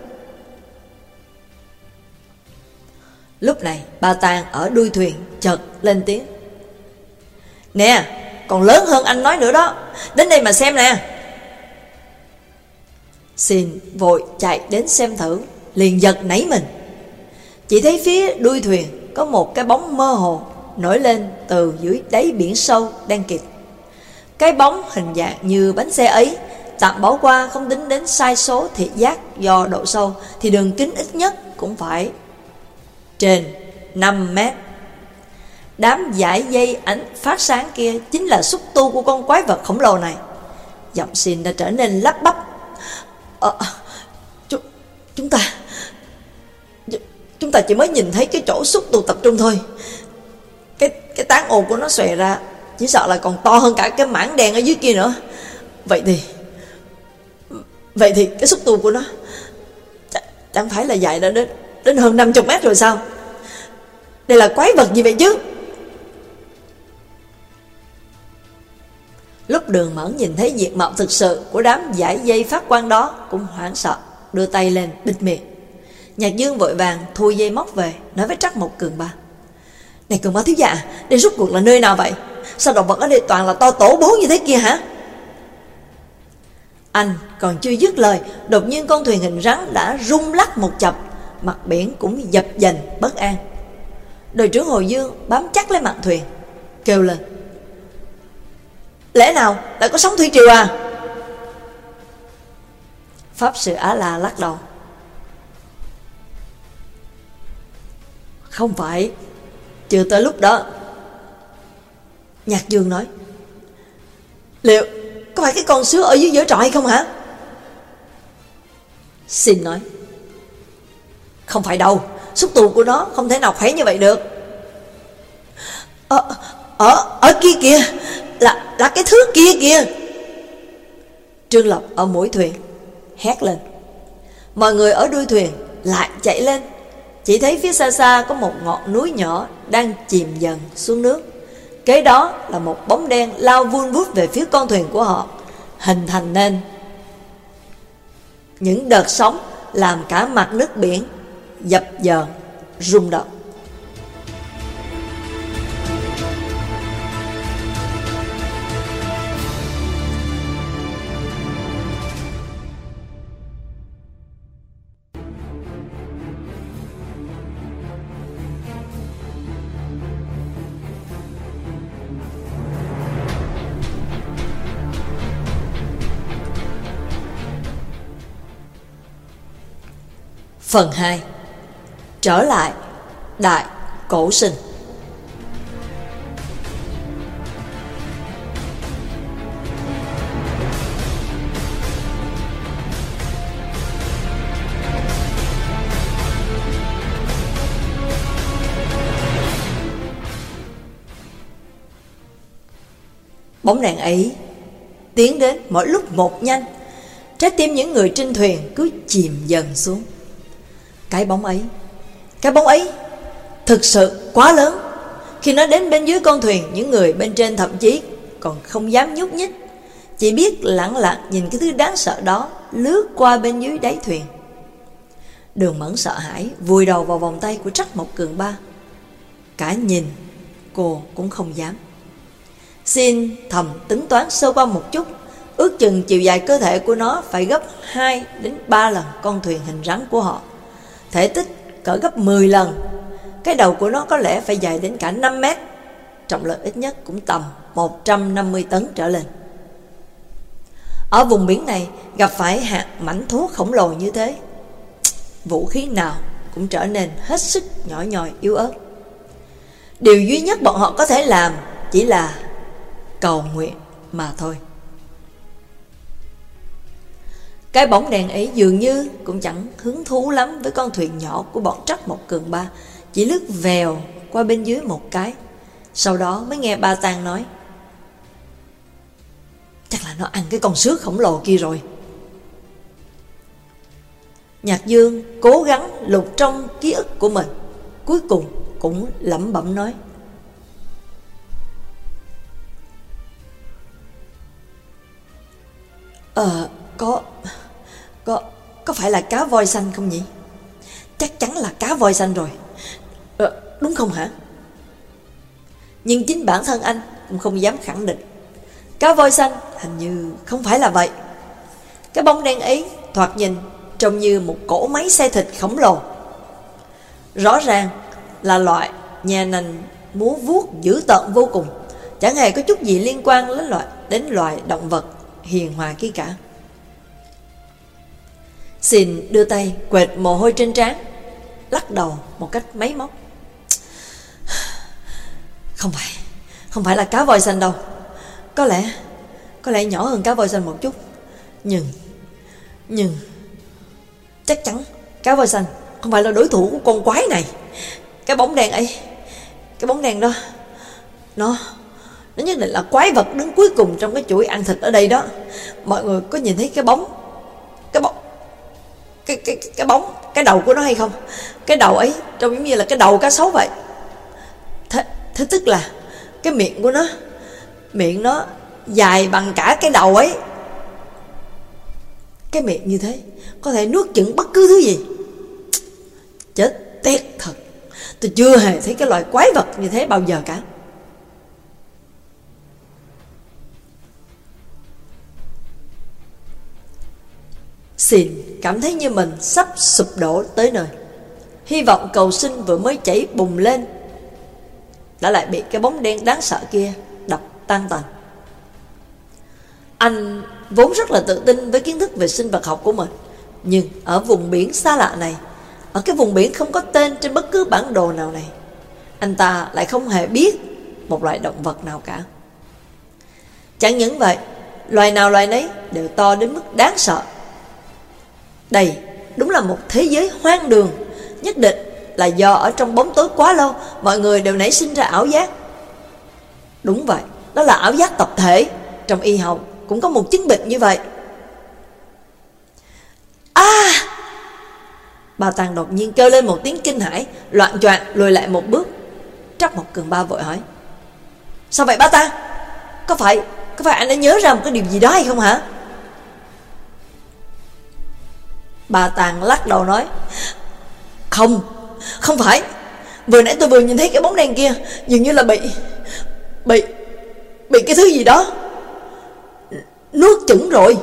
Lúc này Ba Tàng ở đuôi thuyền chợt lên tiếng: nè, còn lớn hơn anh nói nữa đó, đến đây mà xem nè. Xin vội chạy đến xem thử, liền giật nảy mình. Chỉ thấy phía đuôi thuyền có một cái bóng mơ hồ nổi lên từ dưới đáy biển sâu đen kịt. Cái bóng hình dạng như bánh xe ấy, tạm bỏ qua không tính đến sai số thị giác do độ sâu, thì đường kính ít nhất cũng phải trên 5 mét. Đám dải dây ánh phát sáng kia chính là xúc tu của con quái vật khổng lồ này. Giọng Xin đã trở nên lắp bắp: Chúng ta chỉ mới nhìn thấy cái chỗ xúc tu tập trung thôi. Cái tán ồ của nó xòe ra, chỉ sợ là còn to hơn cả cái mảng đen ở dưới kia nữa. Vậy thì cái xúc tu của nó chẳng phải là dài đã đến hơn 50 mét rồi sao? Đây là quái vật gì vậy chứ? Lúc Đường Mẫn nhìn thấy diện mạo thực sự của đám dải dây phát quang đó, cũng hoảng sợ, đưa tay lên bịt miệng. Nhạc Dương vội vàng thu dây móc về, nói với Trắc Mộc Cường Ba: này Cường Ba thiếu gia, đây rốt cuộc là nơi nào vậy? Sao động vật ở đây toàn là to tổ bố như thế kia hả? Anh còn chưa dứt lời, đột nhiên con thuyền hình rắn đã rung lắc một chập, mặt biển cũng dập dềnh bất an. Đội trưởng Hồ Dương bám chắc lấy mạn thuyền, kêu lên: lẽ nào lại có sóng thủy triều à? Pháp sư Á La lắc đầu: không phải, chưa tới lúc đó. Nhạc Dương nói: liệu có phải cái con sứa ở dưới giở trọ hay không hả? Xin nói: không phải đâu, xúc tu của nó không thể nào khỏe như vậy được. Ở kia kìa, là cái thứ kia kìa. Trương Lập ở mũi thuyền hét lên. Mọi người ở đuôi thuyền lại chạy lên. Chỉ thấy phía xa xa có một ngọn núi nhỏ đang chìm dần xuống nước. Kế đó là một bóng đen lao vun vút về phía con thuyền của họ, hình thành nên những đợt sóng làm cả mặt nước biển dập dờn rung động. Phần 2. Trở lại Đại Cổ Sinh. Bóng đèn ấy tiến đến mỗi lúc một nhanh, trái tim những người trên thuyền cứ chìm dần xuống. Cái bóng ấy thực sự quá lớn, Khi nó đến bên dưới con thuyền, những người bên trên thậm chí còn không dám nhúc nhích, chỉ biết lặng lặng nhìn cái thứ đáng sợ đó lướt qua bên dưới đáy thuyền. Đường Mẫn sợ hãi vùi đầu vào vòng tay của Trắc Mộc Cường Ba. Cả nhìn cô cũng không dám. Xin thầm tính toán sơ qua một chút, ước chừng chiều dài cơ thể của nó phải gấp 2 đến 3 lần con thuyền hình rắn của họ, thể tích cỡ gấp 10 lần. Cái đầu của nó có lẽ phải dài đến cả 5 mét, trọng lượng ít nhất cũng tầm 150 tấn trở lên. Ở vùng biển này gặp phải hạt mảnh thú khổng lồ như thế, vũ khí nào cũng trở nên hết sức nhỏ nhoi yếu ớt. Điều duy nhất bọn họ có thể làm chỉ là cầu nguyện mà thôi. Cái bóng đèn ấy dường như cũng chẳng hứng thú lắm với con thuyền nhỏ của bọn Trắc Mộc Cường Ba, chỉ lướt vèo qua bên dưới một cái. Sau đó mới nghe Ba Tang nói: chắc là nó ăn cái con sước khổng lồ kia rồi. Nhạc Dương cố gắng lục trong ký ức của mình, cuối cùng cũng lẩm bẩm nói: Có phải là cá voi xanh không nhỉ? Chắc chắn là cá voi xanh rồi. Đúng không hả? Nhưng chính bản thân anh cũng không dám khẳng định. Cá voi xanh hình như không phải là vậy. Cái bóng đen ấy thoạt nhìn trông như một cỗ máy xay thịt khổng lồ. Rõ ràng là loại nhà nành múa vuốt dữ tợn vô cùng, chẳng hề có chút gì liên quan đến loài động vật hiền hòa kia cả. Xin đưa tay quệt mồ hôi trên trán, lắc đầu một cách máy móc. Không phải là cá voi xanh đâu. Có lẽ nhỏ hơn cá voi xanh một chút. Nhưng chắc chắn cá voi xanh không phải là đối thủ của con quái này. Cái bóng đèn ấy, cái bóng đèn đó, nó nhất định là quái vật đứng cuối cùng trong cái chuỗi ăn thịt ở đây đó. Mọi người có nhìn thấy cái đầu của nó hay không? Cái đầu ấy trông giống như là cái đầu cá sấu vậy. Thế tức là cái miệng nó dài bằng cả cái đầu ấy. Cái miệng như thế có thể nuốt chửng bất cứ thứ gì. Chết tiệt thật, tôi chưa hề thấy cái loài quái vật như thế bao giờ cả. Xin cảm thấy như mình sắp sụp đổ tới nơi. Hy vọng cầu sinh vừa mới chảy bùng lên đã lại bị cái bóng đen đáng sợ kia đập tan tành. Anh vốn rất là tự tin với kiến thức về sinh vật học của mình, nhưng ở vùng biển xa lạ này, ở cái vùng biển không có tên trên bất cứ bản đồ nào này, anh ta lại không hề biết một loại động vật nào cả. Chẳng những vậy, loài nào loài nấy đều to đến mức đáng sợ. Đây đúng là một thế giới hoang đường. Nhất định là do ở trong bóng tối quá lâu, mọi người đều nảy sinh ra ảo giác. Đúng vậy, đó là ảo giác tập thể. Trong y học cũng có một chứng bệnh như vậy. Bà Tàng đột nhiên kêu lên một tiếng kinh hãi, loạng choạng lùi lại một bước. Trắc Mộc Cường Ba vội hỏi: sao vậy Ba Tàng? Có phải anh đã nhớ ra một cái điều gì đó hay không hả? Bà Tàng lắc đầu nói: Không phải. Vừa nãy tôi vừa nhìn thấy cái bóng đen kia, dường như là bị cái thứ gì đó nuốt chửng rồi.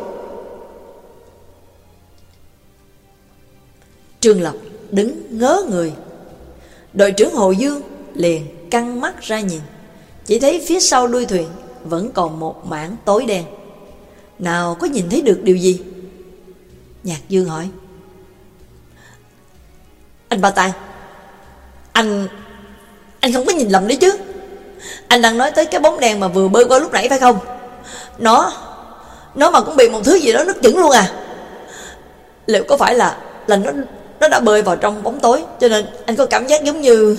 Trương Lập đứng ngớ người. Đội trưởng Hồ Dương liền căng mắt ra nhìn, chỉ thấy phía sau đuôi thuyền vẫn còn một mảng tối đen. Nào có nhìn thấy được điều gì? Nhạc Dương hỏi: anh Ba Tàng, anh không có nhìn lầm đấy chứ? Anh đang nói tới cái bóng đèn mà vừa bơi qua lúc nãy phải không? Nó mà cũng bị một thứ gì đó nuốt chửng luôn à? Liệu có phải là nó đã bơi vào trong bóng tối, cho nên anh có cảm giác giống như...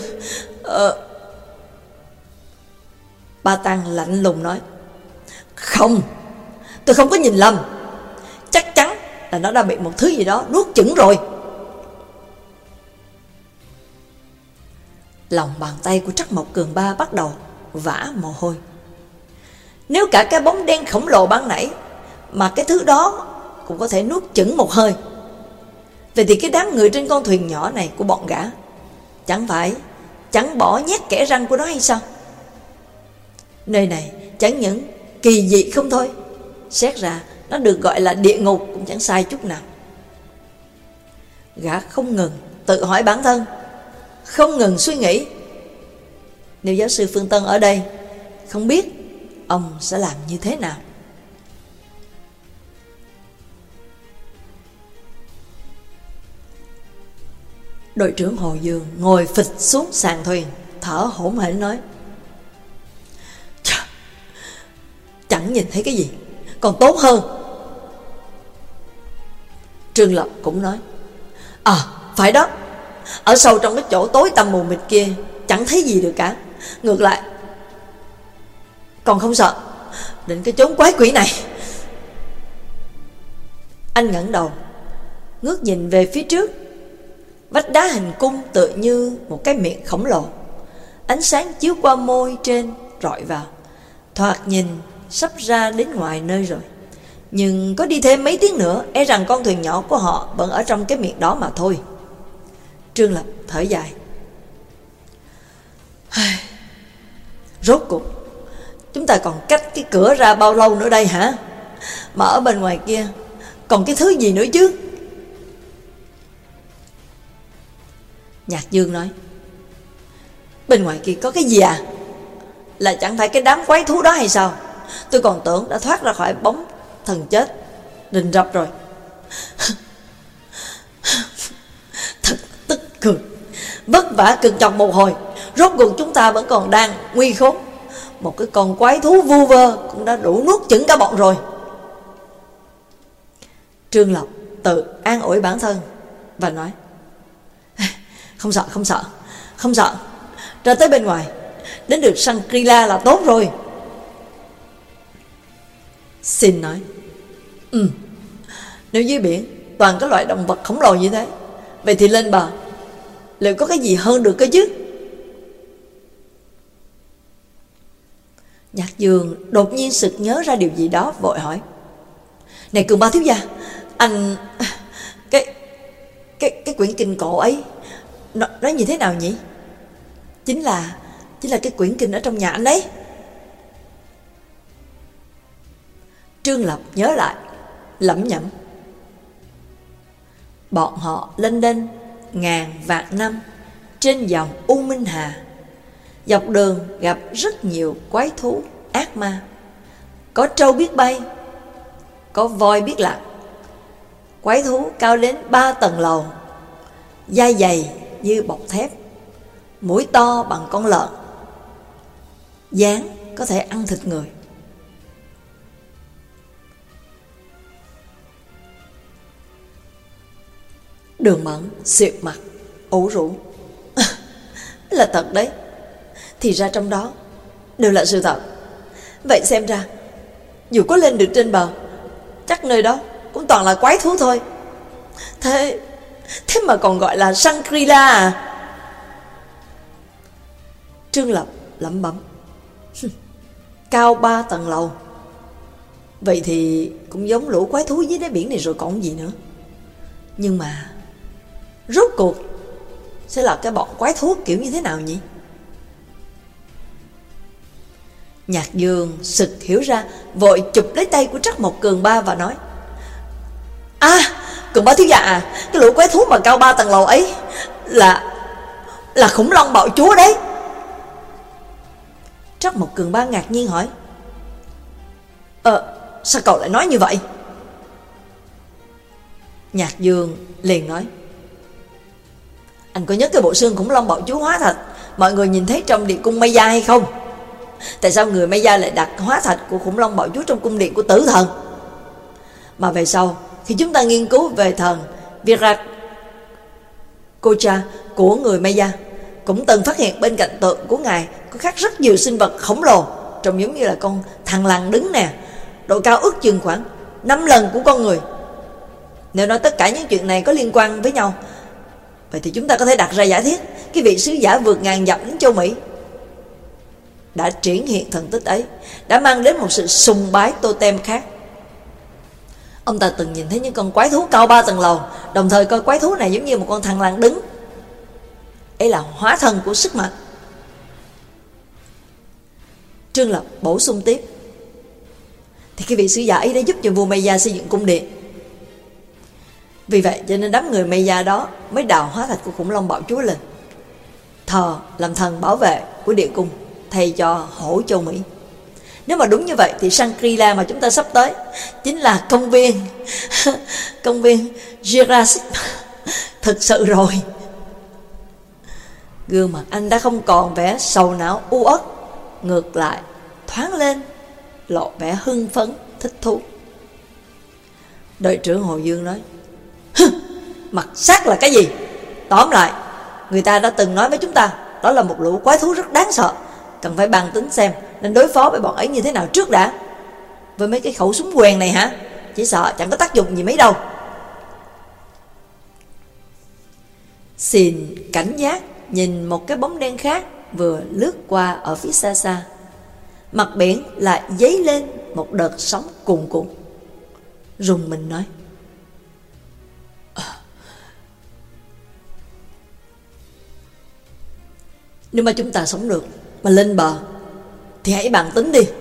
Ba Tàng lạnh lùng nói: không, tôi không có nhìn lầm. Chắc chắn là nó đã bị một thứ gì đó nuốt chửng rồi. Lòng bàn tay của Trắc Mộc Cường Ba bắt đầu vã mồ hôi. Nếu cả cái bóng đen khổng lồ ban nãy mà cái thứ đó cũng có thể nuốt chửng một hơi, vậy thì cái đám người trên con thuyền nhỏ này của bọn gã chẳng phải chẳng bỏ nhét kẽ răng của nó hay sao? Nơi này chẳng những kỳ dị không thôi, xét ra nó được gọi là địa ngục cũng chẳng sai chút nào. Gã không ngừng tự hỏi bản thân, không ngừng suy nghĩ, nếu giáo sư Phương Tân ở đây, không biết ông sẽ làm như thế nào. Đội trưởng Hồ Dương ngồi phịch xuống sàn thuyền, thở hổn hển nói: chẳng nhìn thấy cái gì, còn tốt hơn. Trương Lập cũng nói: phải đó, ở sâu trong cái chỗ tối tăm mù mịt kia chẳng thấy gì được cả. Ngược lại còn không sợ đến cái chốn quái quỷ này. Anh ngẩng đầu ngước nhìn về phía trước. Vách đá hình cung tựa như một cái miệng khổng lồ, ánh sáng chiếu qua môi trên rọi vào, thoạt nhìn sắp ra đến ngoài nơi rồi. Nhưng có đi thêm mấy tiếng nữa, e rằng con thuyền nhỏ của họ vẫn ở trong cái miệng đó mà thôi. Trương Lập thở dài: rốt cuộc chúng ta còn cách cái cửa ra bao lâu nữa đây hả? Mà ở bên ngoài kia còn cái thứ gì nữa chứ? Nhạc Dương nói: bên ngoài kia có cái gì à? Là chẳng phải cái đám quái thú đó hay sao? Tôi còn tưởng đã thoát ra khỏi bóng thần chết rình rập rồi. Thật tức cười. Vất vả cực nhọc một hồi, rốt cuộc chúng ta vẫn còn đang nguy khốn. Một cái con quái thú vu vơ cũng đã đủ nuốt chửng cả bọn rồi. Trương Lộc tự an ủi bản thân và nói: không sợ. Ra tới bên ngoài, đến được Shangri-La là tốt rồi. Xin nói: nếu dưới biển toàn các loại động vật khổng lồ như thế, vậy thì lên bờ liệu có cái gì hơn được cơ chứ? Nhạc Dương đột nhiên sực nhớ ra điều gì đó, vội hỏi: này Cường Ba thiếu gia, anh cái quyển kinh cổ ấy nó như thế nào nhỉ? Chính là cái quyển kinh ở trong nhà anh đấy. Trương Lập nhớ lại, lẩm nhẩm: bọn họ lênh đênh ngàn vạn năm trên dòng U Minh Hà, dọc đường gặp rất nhiều quái thú ác ma, có trâu biết bay, có voi biết lặn. Quái thú cao đến 3 tầng lầu, da dày như bọc thép, mũi to bằng con lợn, dáng có thể ăn thịt người. Đường Mẫn xịt mặt ủ rũ: là thật đấy, thì ra trong đó đều là sự thật. Vậy xem ra dù có lên được trên bờ, chắc nơi đó cũng toàn là quái thú thôi. Thế mà còn gọi là Shangri-La à? Trương Lập lẩm bẩm: cao 3 tầng lầu, vậy thì cũng giống lũ quái thú dưới đáy biển này rồi còn gì nữa. Nhưng mà rốt cuộc sẽ là cái bọn quái thú kiểu như thế nào nhỉ? Nhạc Dương sực hiểu ra, vội chụp lấy tay của Trắc Mộc Cường Ba và nói: Cường Ba thiếu gia à, cái lũ quái thú mà cao 3 tầng lầu ấy là khủng long bạo chúa đấy. Trắc Mộc Cường Ba ngạc nhiên hỏi: sao cậu lại nói như vậy? Nhạc Dương liền nói: anh có nhớ cái bộ xương khủng long bạo chúa hóa thạch mọi người nhìn thấy trong điện cung Maya hay không? Tại sao người Maya lại đặt hóa thạch của khủng long bạo chúa trong cung điện của tử thần? Mà về sau, khi chúng ta nghiên cứu về thần Viracocha của người Maya, cũng từng phát hiện bên cạnh tượng của ngài có khắc rất nhiều sinh vật khổng lồ, trông giống như là con thằn lằn đứng nè, độ cao ước chừng khoảng 5 lần của con người. Nếu nói tất cả những chuyện này có liên quan với nhau, vậy thì chúng ta có thể đặt ra giả thiết cái vị sứ giả vượt ngàn dặm đến châu Mỹ đã triển hiện thần tích ấy, đã mang đến một sự sùng bái totem khác. Ông ta từng nhìn thấy những con quái thú cao 3 tầng lầu, đồng thời coi quái thú này giống như một con thằn lằn đứng. Ấy là hóa thân của sức mạnh. Trương Lập bổ sung tiếp: thì cái vị sứ giả ấy đã giúp cho vua Maya xây dựng cung điện. Vì vậy cho nên đám người Maya đó mới đào hóa thạch của khủng long bạo chúa lên, thờ làm thần bảo vệ của địa cung thay cho hổ châu Mỹ. Nếu mà đúng như vậy thì Shangri-La mà chúng ta sắp tới chính là công viên Jurassic thực sự rồi. Gương mặt anh đã không còn vẻ sầu não u uất, ngược lại thoáng lên lộ vẻ hưng phấn thích thú. Đội trưởng Hồ Dương nói: mặt sắc là cái gì? Tóm lại, người ta đã từng nói với chúng ta đó là một lũ quái thú rất đáng sợ, cần phải bàn tính xem nên đối phó với bọn ấy như thế nào trước đã. Với mấy cái khẩu súng quèn này hả? Chỉ sợ chẳng có tác dụng gì mấy đâu. Xin cảnh giác nhìn một cái bóng đen khác vừa lướt qua ở phía xa xa. Mặt biển lại dấy lên một đợt sóng cuồn cuộn. Rùng mình nói: nếu mà chúng ta sống được mà lên bờ thì hãy bàn tính đi.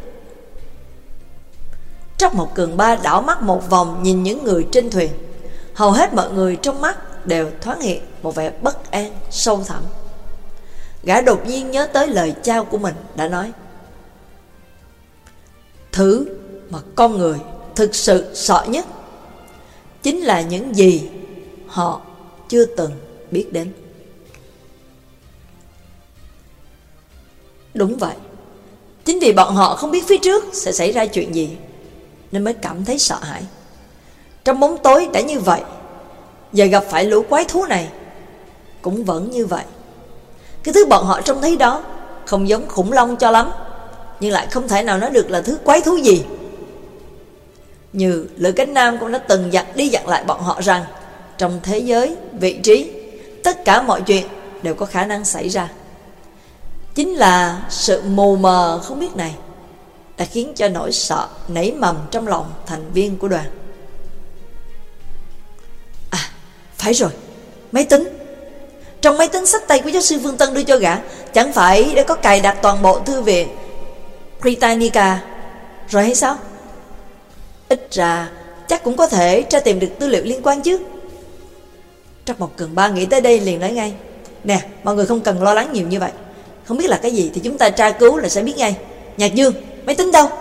Tróc Mộc Cường Ba đảo mắt một vòng nhìn những người trên thuyền. Hầu hết mọi người trong mắt đều thoáng hiện một vẻ bất an sâu thẳm. Gã đột nhiên nhớ tới lời cha của mình đã nói: thứ mà con người thực sự sợ nhất chính là những gì họ chưa từng biết đến. Đúng vậy, chính vì bọn họ không biết phía trước sẽ xảy ra chuyện gì nên mới cảm thấy sợ hãi. Trong bóng tối đã như vậy, giờ gặp phải lũ quái thú này cũng vẫn như vậy. Cái thứ bọn họ trông thấy đó không giống khủng long cho lắm, nhưng lại không thể nào nói được là thứ quái thú gì. Như Lữ Cánh Nam cũng đã từng dặn đi dặn lại bọn họ rằng trong thế giới, vị trí, tất cả mọi chuyện đều có khả năng xảy ra. Chính là sự mù mờ không biết này đã khiến cho nỗi sợ nảy mầm trong lòng thành viên của đoàn. À, phải rồi, máy tính. Trong máy tính xách tay của giáo sư Phương Tân đưa cho gã, chẳng phải đã có cài đặt toàn bộ thư viện Britannica rồi hay sao? Ít ra chắc cũng có thể tra tìm được tư liệu liên quan chứ. Tróc Mộc Cường Ba nghĩ tới đây liền nói ngay: nè, mọi người không cần lo lắng nhiều như vậy. Không biết là cái gì thì chúng ta tra cứu là sẽ biết ngay. Nhạc Dương, máy tính đâu?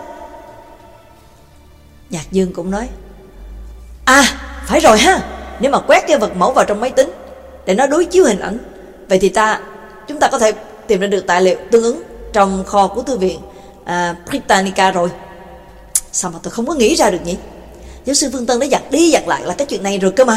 Nhạc Dương cũng nói: à, phải rồi ha. Nếu mà quét cái vật mẫu vào trong máy tính để nó đối chiếu hình ảnh, vậy thì chúng ta có thể tìm ra được tài liệu tương ứng trong kho của thư viện Britannica rồi. Sao mà tôi không có nghĩ ra được nhỉ? Giáo sư Phương Tân đã dặn đi dặn lại là cái chuyện này rồi cơ mà.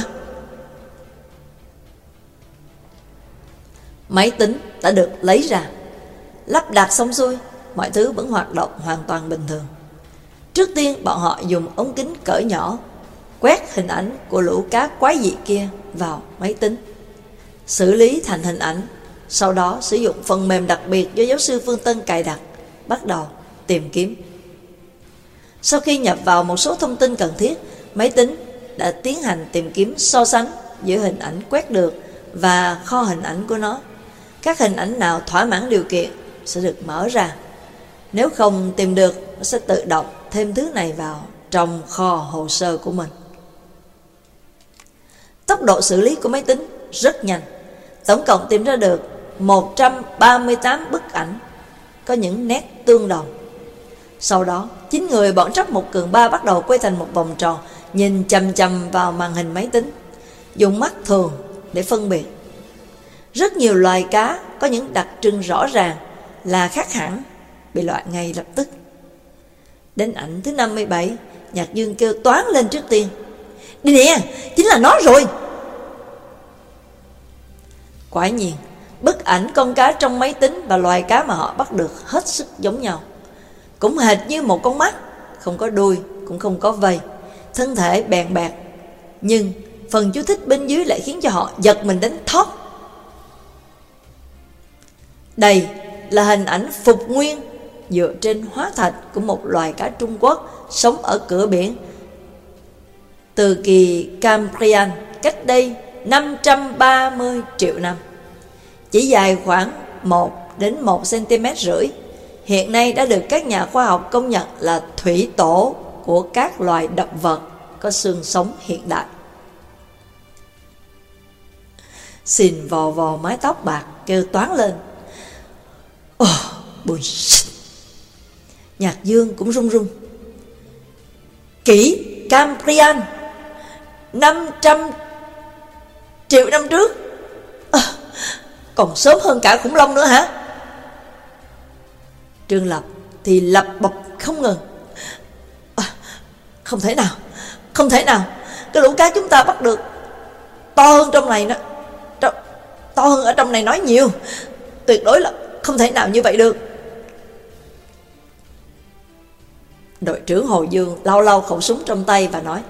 Máy tính đã được lấy ra, lắp đặt xong xuôi, mọi thứ vẫn hoạt động hoàn toàn bình thường. Trước tiên bọn họ dùng ống kính cỡ nhỏ quét hình ảnh của lũ cá quái dị kia vào máy tính, xử lý thành hình ảnh. Sau đó sử dụng phần mềm đặc biệt do giáo sư Phương Tân cài đặt, bắt đầu tìm kiếm. Sau khi nhập vào một số thông tin cần thiết, máy tính đã tiến hành tìm kiếm so sánh giữa hình ảnh quét được và kho hình ảnh của nó. Các hình ảnh nào thỏa mãn điều kiện sẽ được mở ra. Nếu không tìm được, nó sẽ tự động thêm thứ này vào trong kho hồ sơ của mình. Tốc độ xử lý của máy tính rất nhanh. Tổng cộng tìm ra được 138 bức ảnh có những nét tương đồng. Sau đó, 9 người bọn Tróc Mộc Cường Ba bắt đầu quay thành một vòng tròn, nhìn chằm chằm vào màn hình máy tính, dùng mắt thường để phân biệt. Rất nhiều loài cá có những đặc trưng rõ ràng là khác hẳn, bị loại ngay lập tức. Đến ảnh thứ 57, Nhạc Dương kêu toáng lên trước tiên: đi nè, chính là nó rồi. Quả nhiên, bức ảnh con cá trong máy tính và loài cá mà họ bắt được hết sức giống nhau. Cũng hệt như một con mắt, không có đuôi, cũng không có vây, thân thể bèn bẹt. Nhưng phần chú thích bên dưới lại khiến cho họ giật mình đến thót. Đây là hình ảnh phục nguyên dựa trên hóa thạch của một loài cá Trung Quốc sống ở cửa biển từ kỳ Cambrian cách đây 530 triệu năm. Chỉ dài khoảng 1 đến 1,5 cm, hiện nay đã được các nhà khoa học công nhận là thủy tổ của các loài động vật có xương sống hiện đại. Xin vò vò mái tóc bạc kêu toáng lên. Bullshit. Nhạc Dương cũng run run. Kỷ Cambrian 500 triệu năm trước. Còn sớm hơn cả khủng long nữa hả? Trương Lập thì lập bập không ngừng. Không thể nào, không thể nào. Cái lũ cá chúng ta bắt được to hơn trong này, to hơn ở trong này nói nhiều. Tuyệt đối là không thể nào như vậy được. Đội trưởng Hồ Dương lau lau khẩu súng trong tay và nói: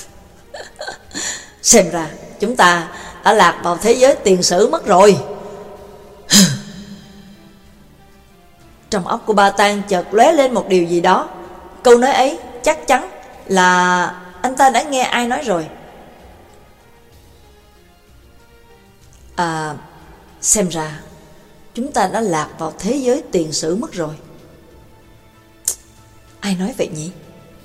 Xem ra chúng ta đã lạc vào thế giới tiền sử mất rồi. Trong óc của Ba Tang chợt lóe lên một điều gì đó. Câu nói ấy chắc chắn là anh ta đã nghe ai nói rồi. Xem ra chúng ta đã lạc vào thế giới tiền sử mất rồi. Ai nói vậy nhỉ?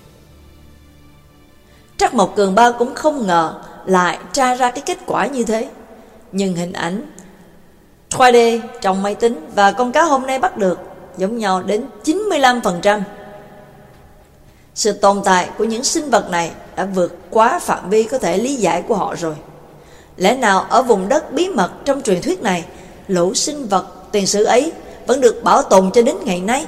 Trắc Mộc Cường Ba cũng không ngờ lại tra ra cái kết quả như thế. Nhưng hình ảnh 3D trong máy tính và con cá hôm nay bắt được giống nhau đến 95%. Sự tồn tại của những sinh vật này đã vượt quá phạm vi có thể lý giải của họ rồi. Lẽ nào ở vùng đất bí mật trong truyền thuyết này, lũ sinh vật tiền sử ấy vẫn được bảo tồn cho đến ngày nay?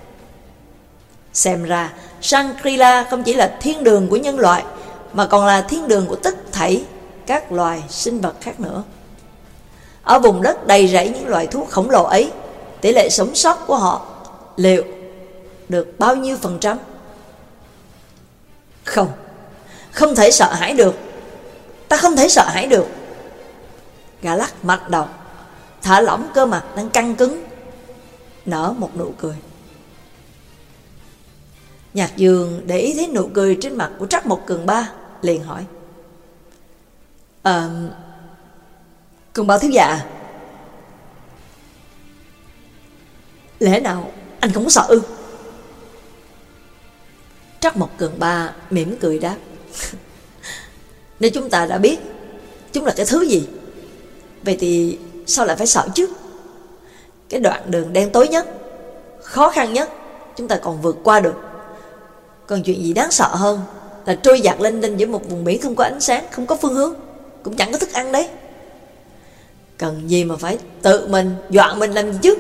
Xem ra Shangri-La không chỉ là thiên đường của nhân loại, mà còn là thiên đường của tất thảy các loài sinh vật khác nữa. Ở vùng đất đầy rẫy những loài thú khổng lồ ấy, tỷ lệ sống sót của họ liệu được bao nhiêu %? Không thể sợ hãi được. Ta không thể sợ hãi được. Gã lắc mạnh đầu, thả lỏng cơ mặt đang căng cứng, nở một nụ cười. Nhạc Dương để ý thấy nụ cười trên mặt của Trắc Mộc Cường Ba, liền hỏi: Cường Ba thiếu gia, lẽ nào anh không có sợ ư? Trắc Mộc Cường Ba mỉm cười đáp: Nếu chúng ta đã biết chúng là cái thứ gì, vậy thì sao lại phải sợ chứ? Cái đoạn đường đen tối nhất, khó khăn nhất chúng ta còn vượt qua được. Còn chuyện gì đáng sợ hơn là trôi dạt lên đinh giữa một vùng biển không có ánh sáng, không có phương hướng, cũng chẳng có thức ăn đấy. Cần gì mà phải tự mình dọa mình làm gì chứ?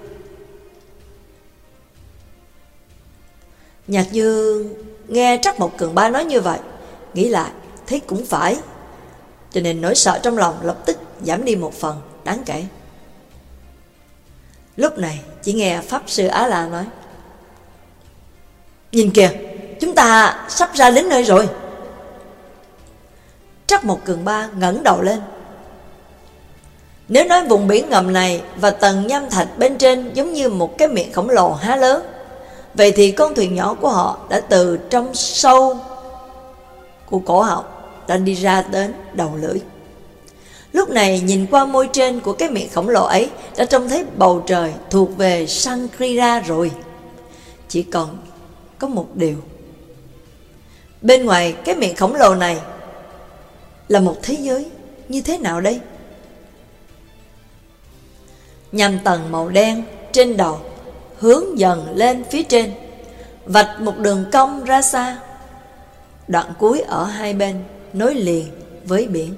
Nhạc Dương nghe Trắc Mộc Cường Ba nói như vậy, nghĩ lại thấy cũng phải, cho nên nỗi sợ trong lòng lập tức giảm đi một phần đáng kể. Lúc này chỉ nghe Pháp Sư Á La nói: Nhìn kìa, chúng ta sắp ra đến nơi rồi. Trắc Mộc Cường Ba ngẩng đầu lên. Nếu nói vùng biển ngầm này và tầng nham thạch bên trên giống như một cái miệng khổng lồ há lớn, vậy thì con thuyền nhỏ của họ đã từ trong sâu của cổ họng đã đi ra đến đầu lưỡi. Lúc này nhìn qua môi trên của cái miệng khổng lồ ấy, đã trông thấy bầu trời thuộc về Shangri-La rồi. Chỉ còn có một điều: bên ngoài cái miệng khổng lồ này là một thế giới như thế nào đây? Nham tầng màu đen trên đầu hướng dần lên phía trên, vạch một đường cong ra xa. Đoạn cuối ở hai bên nối liền với biển.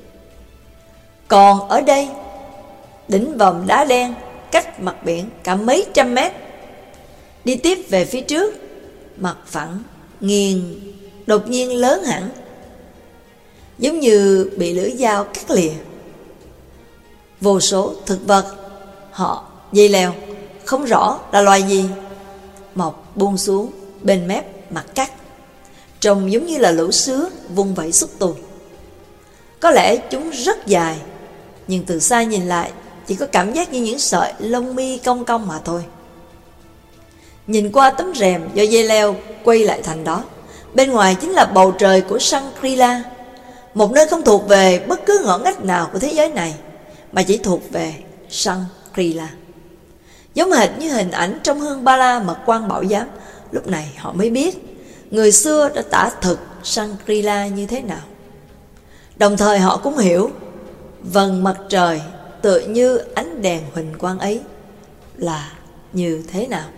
Còn ở đây, đỉnh vòm đá đen cách mặt biển cả mấy trăm mét. Đi tiếp về phía trước, mặt phẳng nghiêng đột nhiên lớn hẳn, giống như bị lưỡi dao cắt lìa. Vô số thực vật họ dây leo không rõ là loài gì mọc buông xuống bên mép mặt cắt, trông giống như là lũ sứa vung vẩy xúc tu. Có lẽ chúng rất dài, nhưng từ xa nhìn lại chỉ có cảm giác như những sợi lông mi cong cong mà thôi. Nhìn qua tấm rèm do dây leo quay lại thành đó, bên ngoài chính là bầu trời của Shangri-La, một nơi không thuộc về bất cứ ngõ ngách nào của thế giới này, mà chỉ thuộc về Shangri-La. Giống hệt như hình ảnh trong Hương Ba La Mật Quan Bảo Giám, lúc này họ mới biết người xưa đã tả thực Shangri-La như thế nào. Đồng thời họ cũng hiểu vầng mặt trời tựa như ánh đèn huỳnh quang ấy là như thế nào.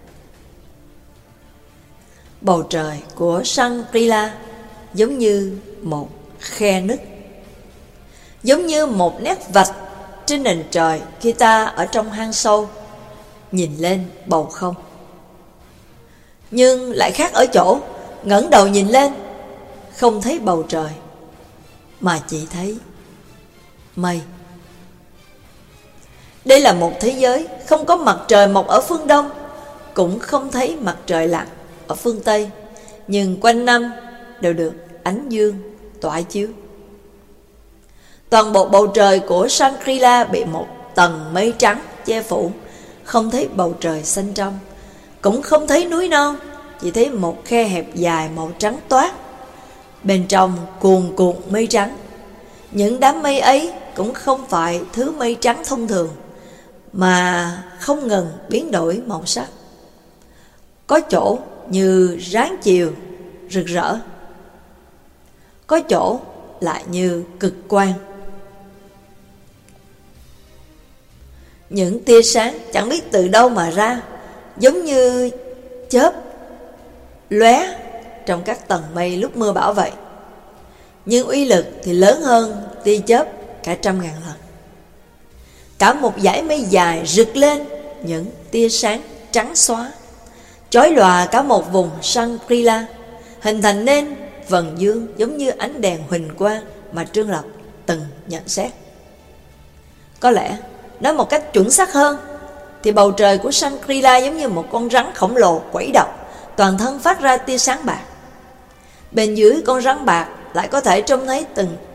Bầu trời của Shangri-La giống như một khe nứt, giống như một nét vạch trên nền trời khi ta ở trong hang sâu nhìn lên bầu không. Nhưng lại khác ở chỗ ngẩng đầu nhìn lên, không thấy bầu trời mà chỉ thấy mây. Đây là một thế giới không có mặt trời mọc ở phương Đông, cũng không thấy mặt trời lặn ở phương Tây, nhưng quanh năm đều được ánh dương tỏa chiếu. Toàn bộ bầu trời của Shangri-La bị một tầng mây trắng che phủ, không thấy bầu trời xanh trong, cũng không thấy núi non, chỉ thấy một khe hẹp dài màu trắng toát. Bên trong cuồn cuộn mây trắng. Những đám mây ấy cũng không phải thứ mây trắng thông thường, mà không ngừng biến đổi màu sắc. Có chỗ như ráng chiều rực rỡ, có chỗ lại như cực quang. Những tia sáng chẳng biết từ đâu mà ra, giống như chớp lóe trong các tầng mây lúc mưa bão vậy. Nhưng uy lực thì lớn hơn tia chớp cả 100.000 lần. Cả một dải mây dài rực lên những tia sáng trắng xóa, chói lòa cả một vùng Shangri-La, hình thành nên vầng dương giống như ánh đèn huỳnh quang mà Trương Lập từng nhận xét. Có lẽ nói một cách chuẩn xác hơn thì bầu trời của Shangri-La giống như một con rắn khổng lồ quẩy độc, toàn thân phát ra tia sáng bạc. Bên dưới con rắn bạc lại có thể trông thấy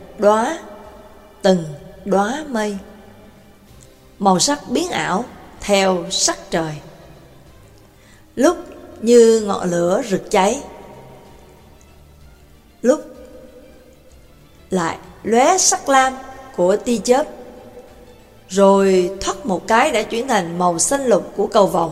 từng đóa mây, màu sắc biến ảo theo sắc trời, lúc như ngọn lửa rực cháy, lúc lại lóe sắc lam của tia chớp, rồi thoắt một cái đã chuyển thành màu xanh lục của cầu vồng.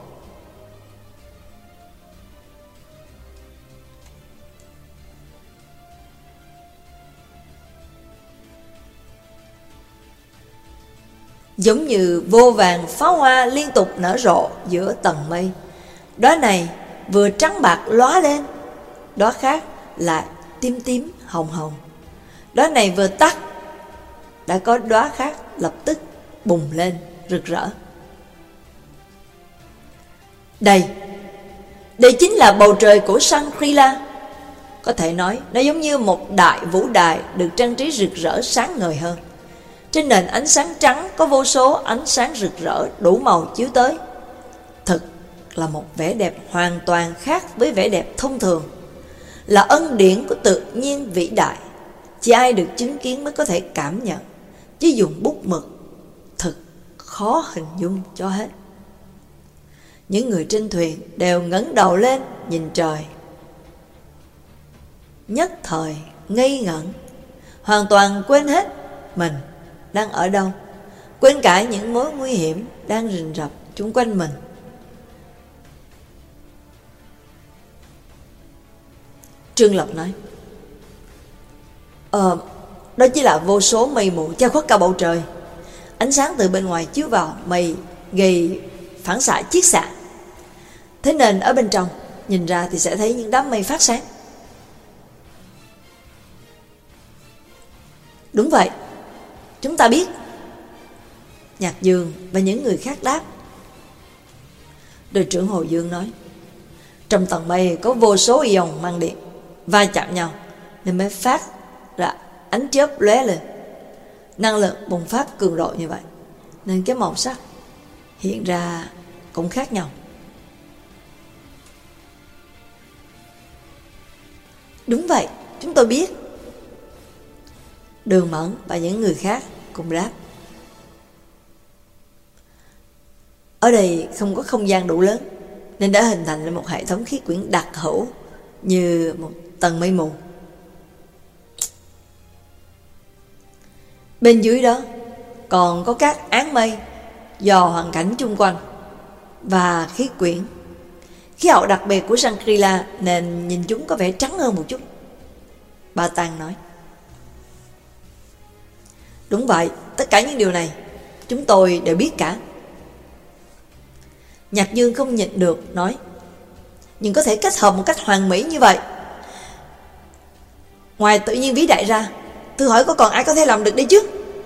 Giống như vô vàn pháo hoa liên tục nở rộ giữa tầng mây. Đóa này vừa trắng bạc lóa lên, đóa khác lại tím tím hồng hồng. Đóa này vừa tắt, đã có đóa khác lập tức bùng lên rực rỡ. Đây chính là bầu trời của Shangri-La. Có thể nói nó giống như một đại vũ đài được trang trí rực rỡ sáng ngời hơn. Trên nền ánh sáng trắng có vô số ánh sáng rực rỡ đủ màu chiếu tới. Thực là một vẻ đẹp hoàn toàn khác với vẻ đẹp thông thường, là ân điển của tự nhiên vĩ đại. Chỉ ai được chứng kiến mới có thể cảm nhận, chứ dùng bút mực thực khó hình dung cho hết. Những người trên thuyền đều ngẩng đầu lên nhìn trời, nhất thời ngây ngẩn, hoàn toàn quên hết mình đang ở đâu, quên cả những mối nguy hiểm đang rình rập chung quanh mình. Trương Lập nói: đó chỉ là vô số mây mù che khuất cả bầu trời. Ánh sáng từ bên ngoài chiếu vào mây gây phản xạ chiết xạ, thế nên ở bên trong nhìn ra thì sẽ thấy những đám mây phát sáng. Đúng vậy, chúng ta biết. Nhạc Dương và những người khác đáp. Đội trưởng Hồ Dương nói: trong tầng mây có vô số ion mang điện va chạm nhau nên mới phát ra ánh chớp lóe lên. Năng lượng bùng phát cường độ như vậy nên cái màu sắc hiện ra cũng khác nhau. Đúng vậy, chúng tôi biết. Đường Mẫn và những người khác cùng đáp. Ở đây không có không gian đủ lớn, nên đã hình thành lên một hệ thống khí quyển đặc hữu như một tầng mây mù. Bên dưới đó còn có các áng mây do hoàn cảnh chung quanh và khí quyển. Khí hậu đặc biệt của Shangri-La nên nhìn chúng có vẻ trắng hơn một chút. Ba Tang nói. Đúng vậy, tất cả những điều này chúng tôi đều biết cả. Nhạc Dương không nhịn được nói, nhưng có thể kết hợp một cách hoàn mỹ như vậy, ngoài tự nhiên vĩ đại ra, tôi hỏi có còn ai có thể làm được đây chứ?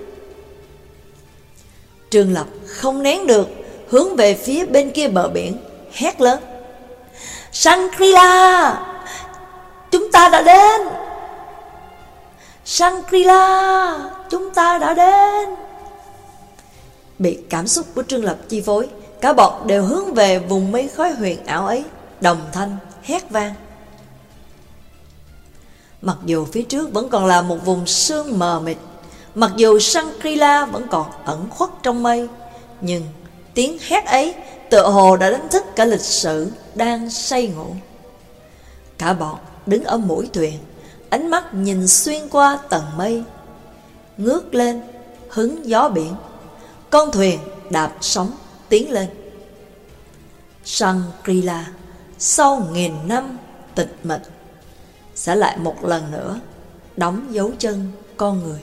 Trương Lập không nén được, hướng về phía bên kia bờ biển, hét lớn. Shangri-La! Chúng ta đã đến! Shangri-La! Chúng ta đã đến! Bị cảm xúc của Trương Lập chi phối, cả bọn đều hướng về vùng mây khói huyền ảo ấy, đồng thanh hét vang. Mặc dù phía trước vẫn còn là một vùng sương mờ mịt, mặc dù Shangri-La vẫn còn ẩn khuất trong mây, nhưng tiếng hét ấy tựa hồ đã đánh thức cả lịch sử đang say ngủ. Cả bọn đứng ở mũi thuyền, ánh mắt nhìn xuyên qua tầng mây, ngước lên hứng gió biển. Con thuyền đạp sóng tiến lên. Shangri-La sau 1000 năm tịch mịch sẽ lại một lần nữa đóng dấu chân con người.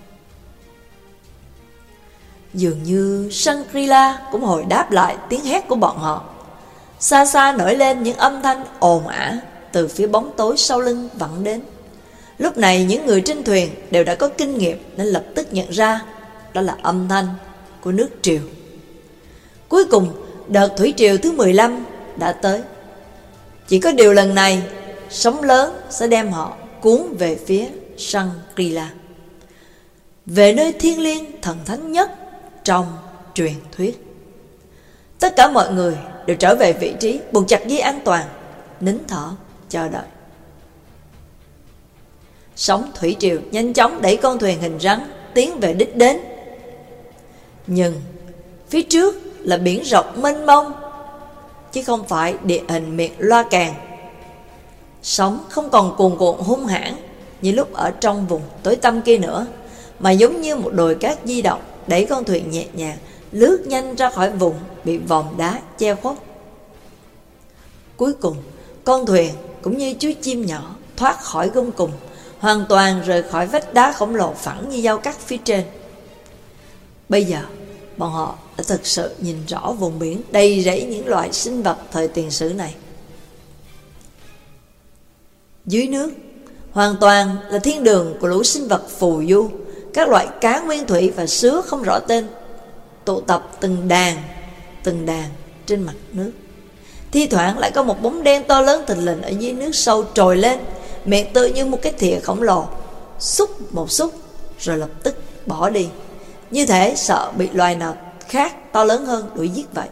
Dường như Shangri-La cũng hồi đáp lại tiếng hét của bọn họ. Xa xa nổi lên những âm thanh ồn ào từ phía bóng tối sau lưng vọng đến. Lúc này những người trên thuyền đều đã có kinh nghiệm nên lập tức nhận ra đó là âm thanh của nước triều. Cuối cùng đợt thủy triều thứ 15 đã tới. Chỉ có điều lần này sóng lớn sẽ đem họ cuốn về phía Shangri-La, về nơi thiêng liêng thần thánh nhất trong truyền thuyết. Tất cả mọi người đều trở về vị trí, buộc chặt dây an toàn, nín thở chờ đợi. Sóng thủy triều nhanh chóng đẩy con thuyền hình rắn tiến về đích đến. Nhưng phía trước là biển rộng mênh mông, chứ không phải địa hình miệt loa càng. Sóng không còn cuồn cuộn hung hãn như lúc ở trong vùng tối tăm kia nữa, mà giống như một đồi cát di động đẩy con thuyền nhẹ nhàng lướt nhanh ra khỏi vùng bị vòm đá che khuất. Cuối cùng con thuyền cũng như chú chim nhỏ thoát khỏi gông cùm, hoàn toàn rời khỏi vách đá khổng lồ phẳng như dao cắt phía trên. Bây giờ bọn họ đã thực sự nhìn rõ vùng biển đầy rẫy những loài sinh vật thời tiền sử này. Dưới nước hoàn toàn là thiên đường của lũ sinh vật phù du. Các loại cá nguyên thủy và sứa không rõ tên tụ tập từng đàn trên mặt nước. Thi thoảng lại có một bóng đen to lớn thình lình ở dưới nước sâu trồi lên, miệng tựa như một cái thìa khổng lồ, xúc một xúc rồi lập tức bỏ đi, như thể sợ bị loài nào khác to lớn hơn đuổi giết vậy.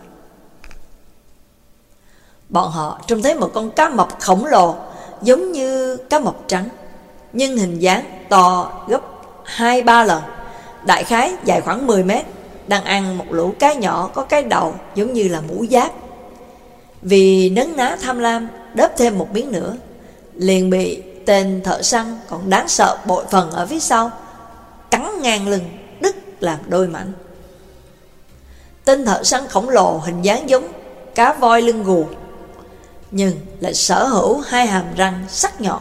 Bọn họ trông thấy một con cá mập khổng lồ, giống như cá mập trắng, nhưng hình dáng to gấp 2-3 lần, đại khái dài khoảng 10 mét, đang ăn một lũ cá nhỏ có cái đầu giống như là mũ giáp. Vì nấn ná tham lam đớp thêm một miếng nữa, liền bị tên thợ săn còn đáng sợ bội phần ở phía sau cắn ngang lưng, đứt làm đôi mảnh. Tên thợ săn khổng lồ hình dáng giống cá voi lưng gù, nhưng lại sở hữu 2 hàm răng sắc nhọn.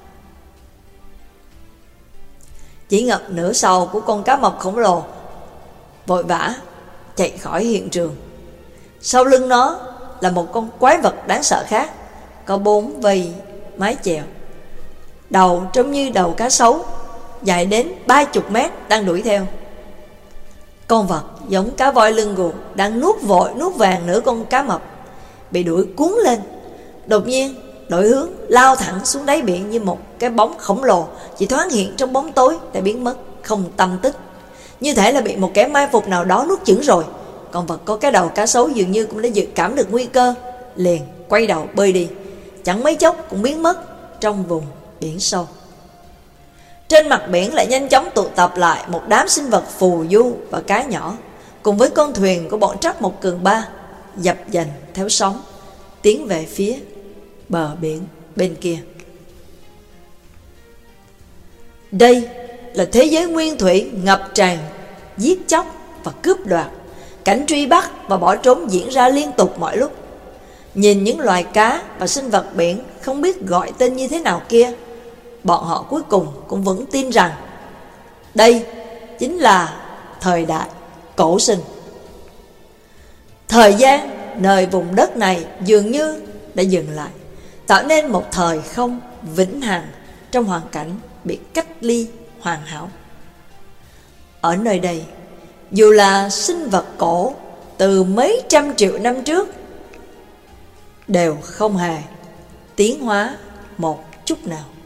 Chỉ ngập nửa sau của con cá mập khổng lồ vội vã chạy khỏi hiện trường. Sau lưng nó là một con quái vật đáng sợ khác, có 4 vây mái chèo, đầu trông như đầu cá sấu, dài đến 30 mét đang đuổi theo. Con vật giống cá voi lưng gù đang nuốt vội nuốt vàng nửa con cá mập, bị đuổi cuốn lên, đột nhiên đổi hướng lao thẳng xuống đáy biển như một cái bóng khổng lồ chỉ thoáng hiện trong bóng tối đã biến mất không tâm tích, như thể là bị một kẻ mai phục nào đó nuốt chửng rồi. Con vật có cái đầu cá sấu dường như cũng đã dự cảm được nguy cơ, liền quay đầu bơi đi, chẳng mấy chốc cũng biến mất trong vùng biển sâu. Trên mặt biển lại nhanh chóng tụ tập lại một đám sinh vật phù du và cá nhỏ, cùng với con thuyền của bọn Trắc Mộc Cường Ba dập dành theo sóng, tiến về phía bờ biển bên kia. Đây là thế giới nguyên thủy ngập tràn giết chóc và cướp đoạt. Cảnh truy bắt và bỏ trốn diễn ra liên tục mọi lúc. Nhìn những loài cá và sinh vật biển không biết gọi tên như thế nào kia, bọn họ cuối cùng cũng vẫn tin rằng đây chính là thời đại cổ sinh. Thời gian nơi vùng đất này dường như đã dừng lại, tạo nên một thời không vĩnh hằng trong hoàn cảnh bị cách ly hoàn hảo. Ở nơi đây, dù là sinh vật cổ từ mấy trăm triệu năm trước, đều không hề tiến hóa một chút nào.